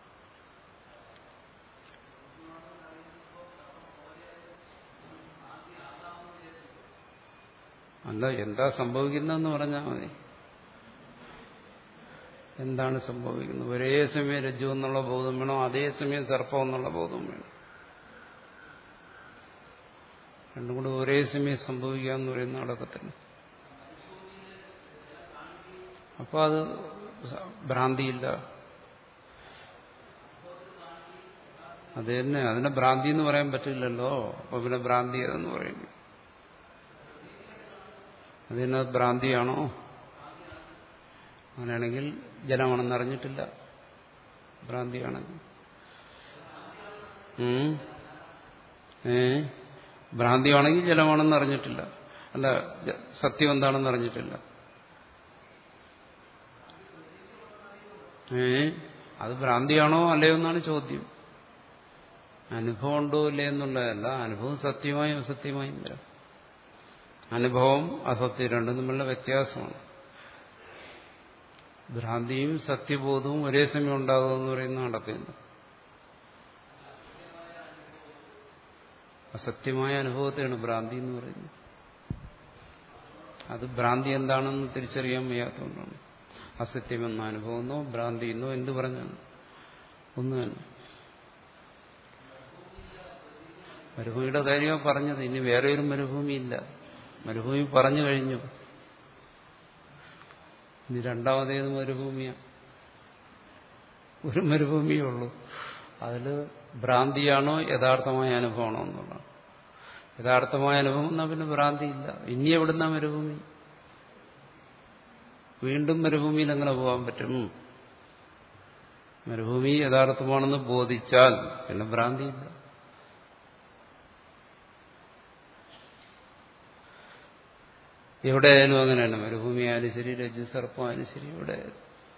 അല്ല, എന്താ സംഭവിക്കുന്നതെന്ന് പറഞ്ഞാൽ മതി. എന്താണ് സംഭവിക്കുന്നത്? ഒരേ സമയം രജ്ജു എന്നുള്ള ബോധം വേണം, അതേസമയം സർപ്പം എന്നുള്ള ബോധം വേണം. രണ്ടും കൂടെ ഒരേ സമയം സംഭവിക്കുക എന്ന് പറയുന്ന നടക്കത്തില്ല. അപ്പൊ അത് ഭ്രാന്തിയില്ല. അത് തന്നെ, അതിനെ ഭ്രാന്തി എന്ന് പറയാൻ പറ്റില്ലല്ലോ. അപ്പൊ പിന്നെ ഭ്രാന്തി അതെന്ന് പറയുന്നു. അതിന് ഭ്രാന്തിയാണോ? അങ്ങനെയാണെങ്കിൽ ജലമാണെന്ന് അറിഞ്ഞിട്ടില്ല. ഭ്രാന്തിയാണെങ്കിൽ ഏ ഭ്രാന്തിയാണെങ്കിൽ ജലമാണെന്ന് അറിഞ്ഞിട്ടില്ല. അല്ല, സത്യം എന്താണെന്ന് അറിഞ്ഞിട്ടില്ല. ഏ അത് ഭ്രാന്തിയാണോ അല്ലയോ എന്നാണ് ചോദ്യം. അനുഭവം ഉണ്ടോ ഇല്ലേ എന്നുള്ളതല്ല. അനുഭവം സത്യമായും അസത്യമായും വരാം. അനുഭവം അസത്യം രണ്ടും തമ്മിലുള്ള വ്യത്യാസമാണ്. ഭ്രാന്തിയും സത്യബോധവും ഒരേ സമയം ഉണ്ടാകുമെന്ന് പറയുന്ന നടക്കില്ല. അസത്യമായ അനുഭവത്തെയാണ് ഭ്രാന്തി എന്ന് പറയുന്നത്. അത് ഭ്രാന്തി എന്താണെന്ന് തിരിച്ചറിയാൻ വയ്യാത്തതുകൊണ്ടാണ്. അസത്യമെന്ന അനുഭവമെന്നോ ഭ്രാന്തി എന്നോ എന്ത് പറഞ്ഞാണ് ഒന്ന് തന്നെ. മരുഭൂമിയുടെ കാര്യമാണ് പറഞ്ഞത്. ഇനി വേറെ ഒരു മരുഭൂമിയില്ല. മരുഭൂമി പറഞ്ഞു കഴിഞ്ഞു. ഇനി രണ്ടാമതേത് മരുഭൂമിയാണ്? ഒരു മരുഭൂമിയേ ഉള്ളൂ. അതിൽ ഭ്രാന്തിയാണോ യഥാർത്ഥമായ അനുഭവമാണോ എന്നുള്ളതാണ്. യഥാർത്ഥമായ അനുഭവം എന്നാൽ പിന്നെ ഭ്രാന്തിയില്ല. ഇനി എവിടുന്ന മരുഭൂമി? വീണ്ടും മരുഭൂമിയിൽ എങ്ങനെ പോകാൻ പറ്റും? മരുഭൂമി യഥാർത്ഥമാണെന്ന് ബോധിച്ചാൽ പിന്നെ ഭ്രാന്തിയില്ല. എവിടെയായാലും അങ്ങനെയാണ്. മരുഭൂമി ആയാലും ശരി, രജ്ജു സർപ്പമായാലും ശരി, എവിടെയായാലും.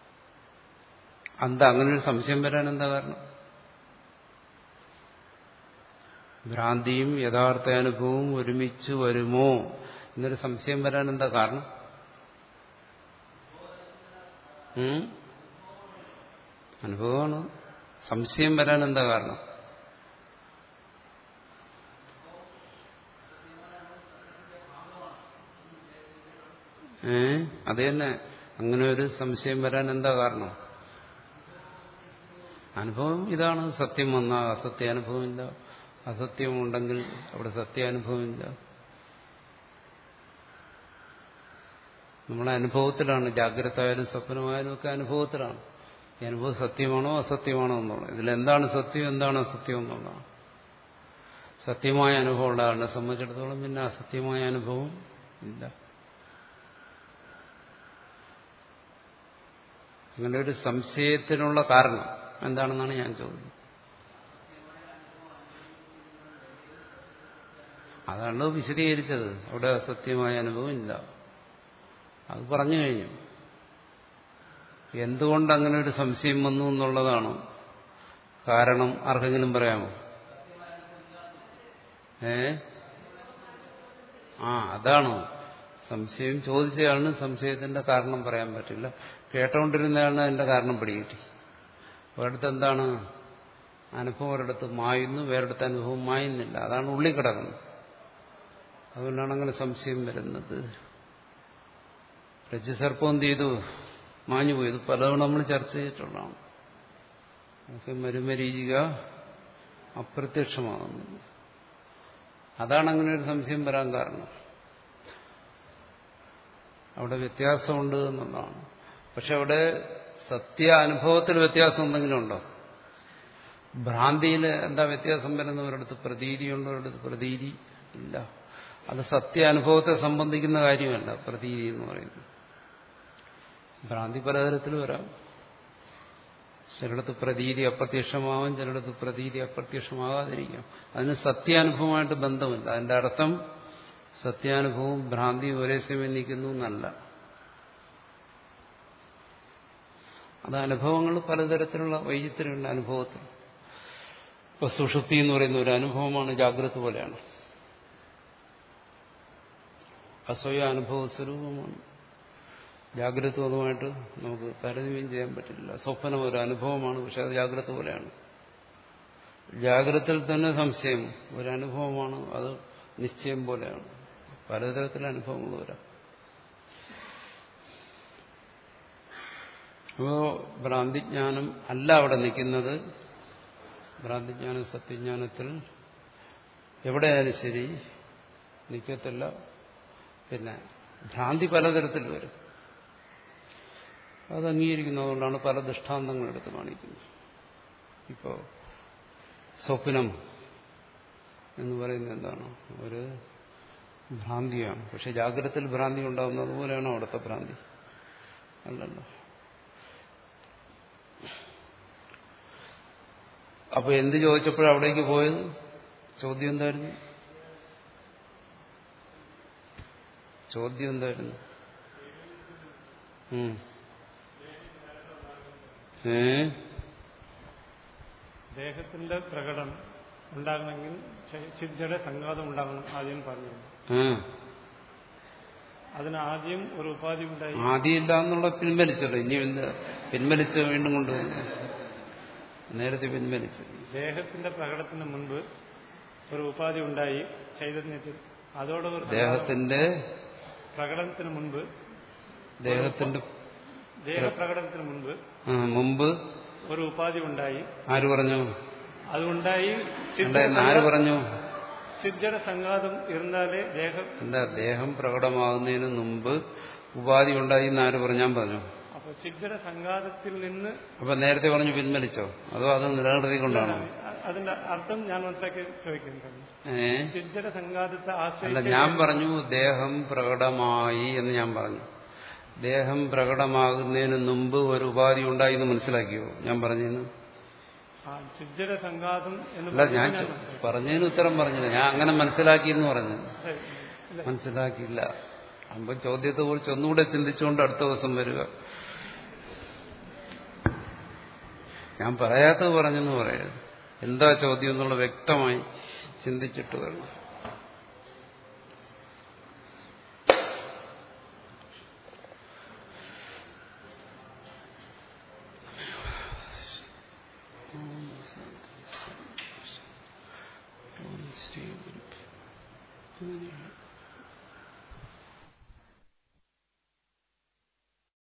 എന്താ അങ്ങനെ ഒരു സംശയം വരാൻ എന്താ കാരണം? ഭ്രാന്തിയും യഥാർത്ഥ അനുഭവവും ഒരുമിച്ച് വരുമോ എന്നൊരു സംശയം വരാൻ എന്താ കാരണം? അനുഭവമാണ്. സംശയം വരാൻ എന്താ കാരണം? ഏ അത് തന്നെ. അങ്ങനെ ഒരു സംശയം വരാൻ എന്താ കാരണം? അനുഭവം ഇതാണ്. സത്യം വന്നാൽ അസത്യാനുഭവമില്ല. അസത്യമുണ്ടെങ്കിൽ അവിടെ സത്യാനുഭവമില്ല. നമ്മളെ അനുഭവത്തിലാണ്. ജാഗ്രത ആയാലും സ്വപ്നമായാലും ഒക്കെ അനുഭവത്തിലാണ്. ഈ അനുഭവം സത്യമാണോ അസത്യമാണോ എന്നുള്ളത്. ഇതിലെന്താണ് സത്യം, എന്താണ് അസത്യം എന്നുള്ളതാണ്. സത്യമായ അനുഭവം ഉള്ള ആളിനെ സംബന്ധിച്ചിടത്തോളം പിന്നെ അസത്യമായ അനുഭവം ഇല്ല. അങ്ങനെ ഒരു സംശയത്തിനുള്ള കാരണം എന്താണെന്നാണ് ഞാൻ ചോദിക്കുന്നത്. അതാണല്ലോ വിശദീകരിച്ചത്. അവിടെ അസത്യമായ അനുഭവം ഇല്ല. അത് പറഞ്ഞു കഴിഞ്ഞു. എന്തുകൊണ്ട് അങ്ങനെ ഒരു സംശയം വന്നു എന്നുള്ളതാണോ കാരണം? ആർക്കെങ്കിലും പറയാമോ? ഏ ആ അതാണോ സംശയം? ചോദിച്ചയാളിന് സംശയത്തിന്റെ കാരണം പറയാൻ പറ്റില്ല. കേട്ടോണ്ടിരുന്നയാളിന് അതിന്റെ കാരണം പിടികിട്ടി. ഒരിടത്ത് എന്താണ് അനുഭവം, ഒരിടത്ത് മായുന്നു, വേറെടുത്ത് അനുഭവം മായുന്നില്ല. അതാണ് ഉള്ളിൽ കിടക്കുന്നത്. അതുകൊണ്ടാണ് അങ്ങനെ സംശയം വരുന്നത്. രജ്ജുസർപ്പം എന്ത് ചെയ്തു? മാഞ്ഞു പോയത് പലതവണ നമ്മൾ ചർച്ച ചെയ്തിട്ടുള്ളതാണ്. മരുമരീചിക അപ്രത്യക്ഷമാകുന്നു. അതാണ് അങ്ങനെ ഒരു സംശയം വരാൻ കാരണം. അവിടെ വ്യത്യാസമുണ്ട് എന്നുള്ളതാണ്. പക്ഷെ അവിടെ സത്യ അനുഭവത്തിൽ വ്യത്യാസം എന്തെങ്കിലും ഉണ്ടോ? ഭ്രാന്തിയിൽ എന്താ വ്യത്യാസം വരുന്നത്? ഒരിടത്ത് പ്രതീതിയുണ്ട്, ഒരിടത്ത് പ്രതീതി ഇല്ല. അത് സത്യ അനുഭവത്തെ സംബന്ധിക്കുന്ന കാര്യമല്ല പ്രതീതി എന്ന് പറയുന്നത്. ഭ്രാന്തി പലതരത്തിൽ വരാം. ചിലയിടത്ത് പ്രതീതി അപ്രത്യക്ഷമാവാം, ചിലയിടത്ത് പ്രതീതി അപ്രത്യക്ഷമാകാതിരിക്കാം. അതിന് സത്യാനുഭവമായിട്ട് ബന്ധമില്ല. അതിന്റെ അർത്ഥം സത്യാനുഭവവും ഭ്രാന്തിയും ഒരേ സമയം നിൽക്കുന്നു എന്നല്ല. അത് അനുഭവങ്ങൾ പലതരത്തിലുള്ള വൈചിത്ര്യമുണ്ട് അനുഭവത്തിൽ. ഇപ്പൊ സുഷുപ്തി എന്ന് പറയുന്ന ഒരു അനുഭവമാണ്, ജാഗ്രത പോലെയാണ്. അസ്വയ അനുഭവ സ്വരൂപമാണ്. ജാഗ്രത അതുമായിട്ട് നമുക്ക് താരതമ്യം ചെയ്യാൻ പറ്റില്ല. സ്വപ്നം ഒരു അനുഭവമാണ്, പക്ഷെ അത് ജാഗ്രത പോലെയാണ്. ജാഗ്രതയിൽ തന്നെ സംശയം ഒരു അനുഭവമാണ്, അത് നിശ്ചയം പോലെയാണ്. പലതരത്തിലുള്ള അനുഭവങ്ങൾ വരാം. അപ്പോ ഭ്രാന്തിജ്ഞാനം അല്ല അവിടെ നിൽക്കുന്നത്. ഭ്രാന്തിജ്ഞാനം സത്യജ്ഞാനത്തിൽ എവിടെയായാലും ശരി നിൽക്കത്തില്ല. പിന്നെ ഭ്രാന്തി പലതരത്തിൽ വരും. അത് അംഗീകരിക്കുന്നതുകൊണ്ടാണ് പല ദൃഷ്ടാന്തങ്ങൾ എടുത്ത് കാണിക്കുന്നത്. ഇപ്പോ സ്വപ്നം എന്ന് പറയുന്നത് എന്താണ്? ഒരു ഭ്രാന്തിയാണ്. പക്ഷെ ജാഗ്രതയിൽ ഭ്രാന്തി ഉണ്ടാകുന്നത് പോലെയാണോ അവിടുത്തെ ഭ്രാന്തി? അല്ലല്ലോ. അപ്പൊ എന്ത് ചോദിച്ചപ്പോഴും അവിടേക്ക് പോയത്? ചോദ്യം എന്തായിരുന്നു? ചോദ്യം എന്തായിരുന്നു? ഏ ദേഹത്തിന്റെ പ്രകടനം ഉണ്ടാകണമെങ്കിൽ ചിന്തയുടെ സംഘാതം ഉണ്ടാകണം ആദ്യം പറഞ്ഞു. അതിന് ആദ്യം ഒരു ഉപാധി ഉണ്ടായി. ആദ്യം ഇല്ല എന്നുള്ള പിൻവലിച്ചല്ലോ. ഇനി പിൻവലിച്ച് വീണ്ടും കൊണ്ടുവന്നു. നേരത്തെ പിൻവലിച്ചു. ദേഹത്തിന്റെ പ്രകടനത്തിന് മുൻപ് ഒരു ഉപാധി ഉണ്ടായി ചൈതന്യത്തിൽ. അതോടെ ദേഹത്തിന്റെ പ്രകടനത്തിന് മുൻപ് ദേഹത്തിന്റെ ദേഹപ്രകടനത്തിന് മുൻപ് മുമ്പ് ഒരു ഉപാധി ഉണ്ടായി. ആര് പറഞ്ഞു? അതുണ്ടായി. ആര് പറഞ്ഞു? ചിജ്ജട സംഘാതം ഇരുന്നാലേ ദേഹം എന്താ ദേഹം പ്രകടമാകുന്നതിന് മുമ്പ് ഉപാധി ഉണ്ടായി എന്ന് ആര് പറഞ്ഞു? ഞാൻ പറഞ്ഞു. അപ്പൊ ചിജ്ജട സംഘാതത്തിൽ നിന്ന് അപ്പൊ നേരത്തെ പറഞ്ഞു പിൻവലിച്ചോ? അതോ അത് നിലനിർത്തിക്കൊണ്ടാണോ? അതിന്റെ അർത്ഥം ഞാൻ മനസ്സിലാക്കി ചോദിക്കുന്നത്. ചിജ്ജട സംഘാതത്തെ അല്ല, ഞാൻ പറഞ്ഞു ദേഹം പ്രകടമായി എന്ന് ഞാൻ പറഞ്ഞു. ദേഹം പ്രകടമാകുന്നതിന് മുമ്പ് ഒരു ഉപാധി ഉണ്ടായി എന്ന് മനസ്സിലാക്കിയോ? ഞാൻ പറഞ്ഞതിന് ചിജ്ജട സംഘാതം അല്ല, ഞാൻ പറഞ്ഞതിന് ഉത്തരം പറഞ്ഞില്ല. ഞാൻ അങ്ങനെ മനസ്സിലാക്കി എന്ന് പറഞ്ഞു. മനസ്സിലാക്കിയില്ല. അപ്പൊ ചോദ്യത്തെ കുറിച്ച് ഒന്നുകൂടെ ചിന്തിച്ചുകൊണ്ട് അടുത്ത ദിവസം വരിക. ഞാൻ പറയാത്തത് പറഞ്ഞെന്ന് പറയരുത്. എന്താ ചോദ്യം എന്നുള്ള വ്യക്തമായി ചിന്തിച്ചിട്ട് വരണം. Stay with it.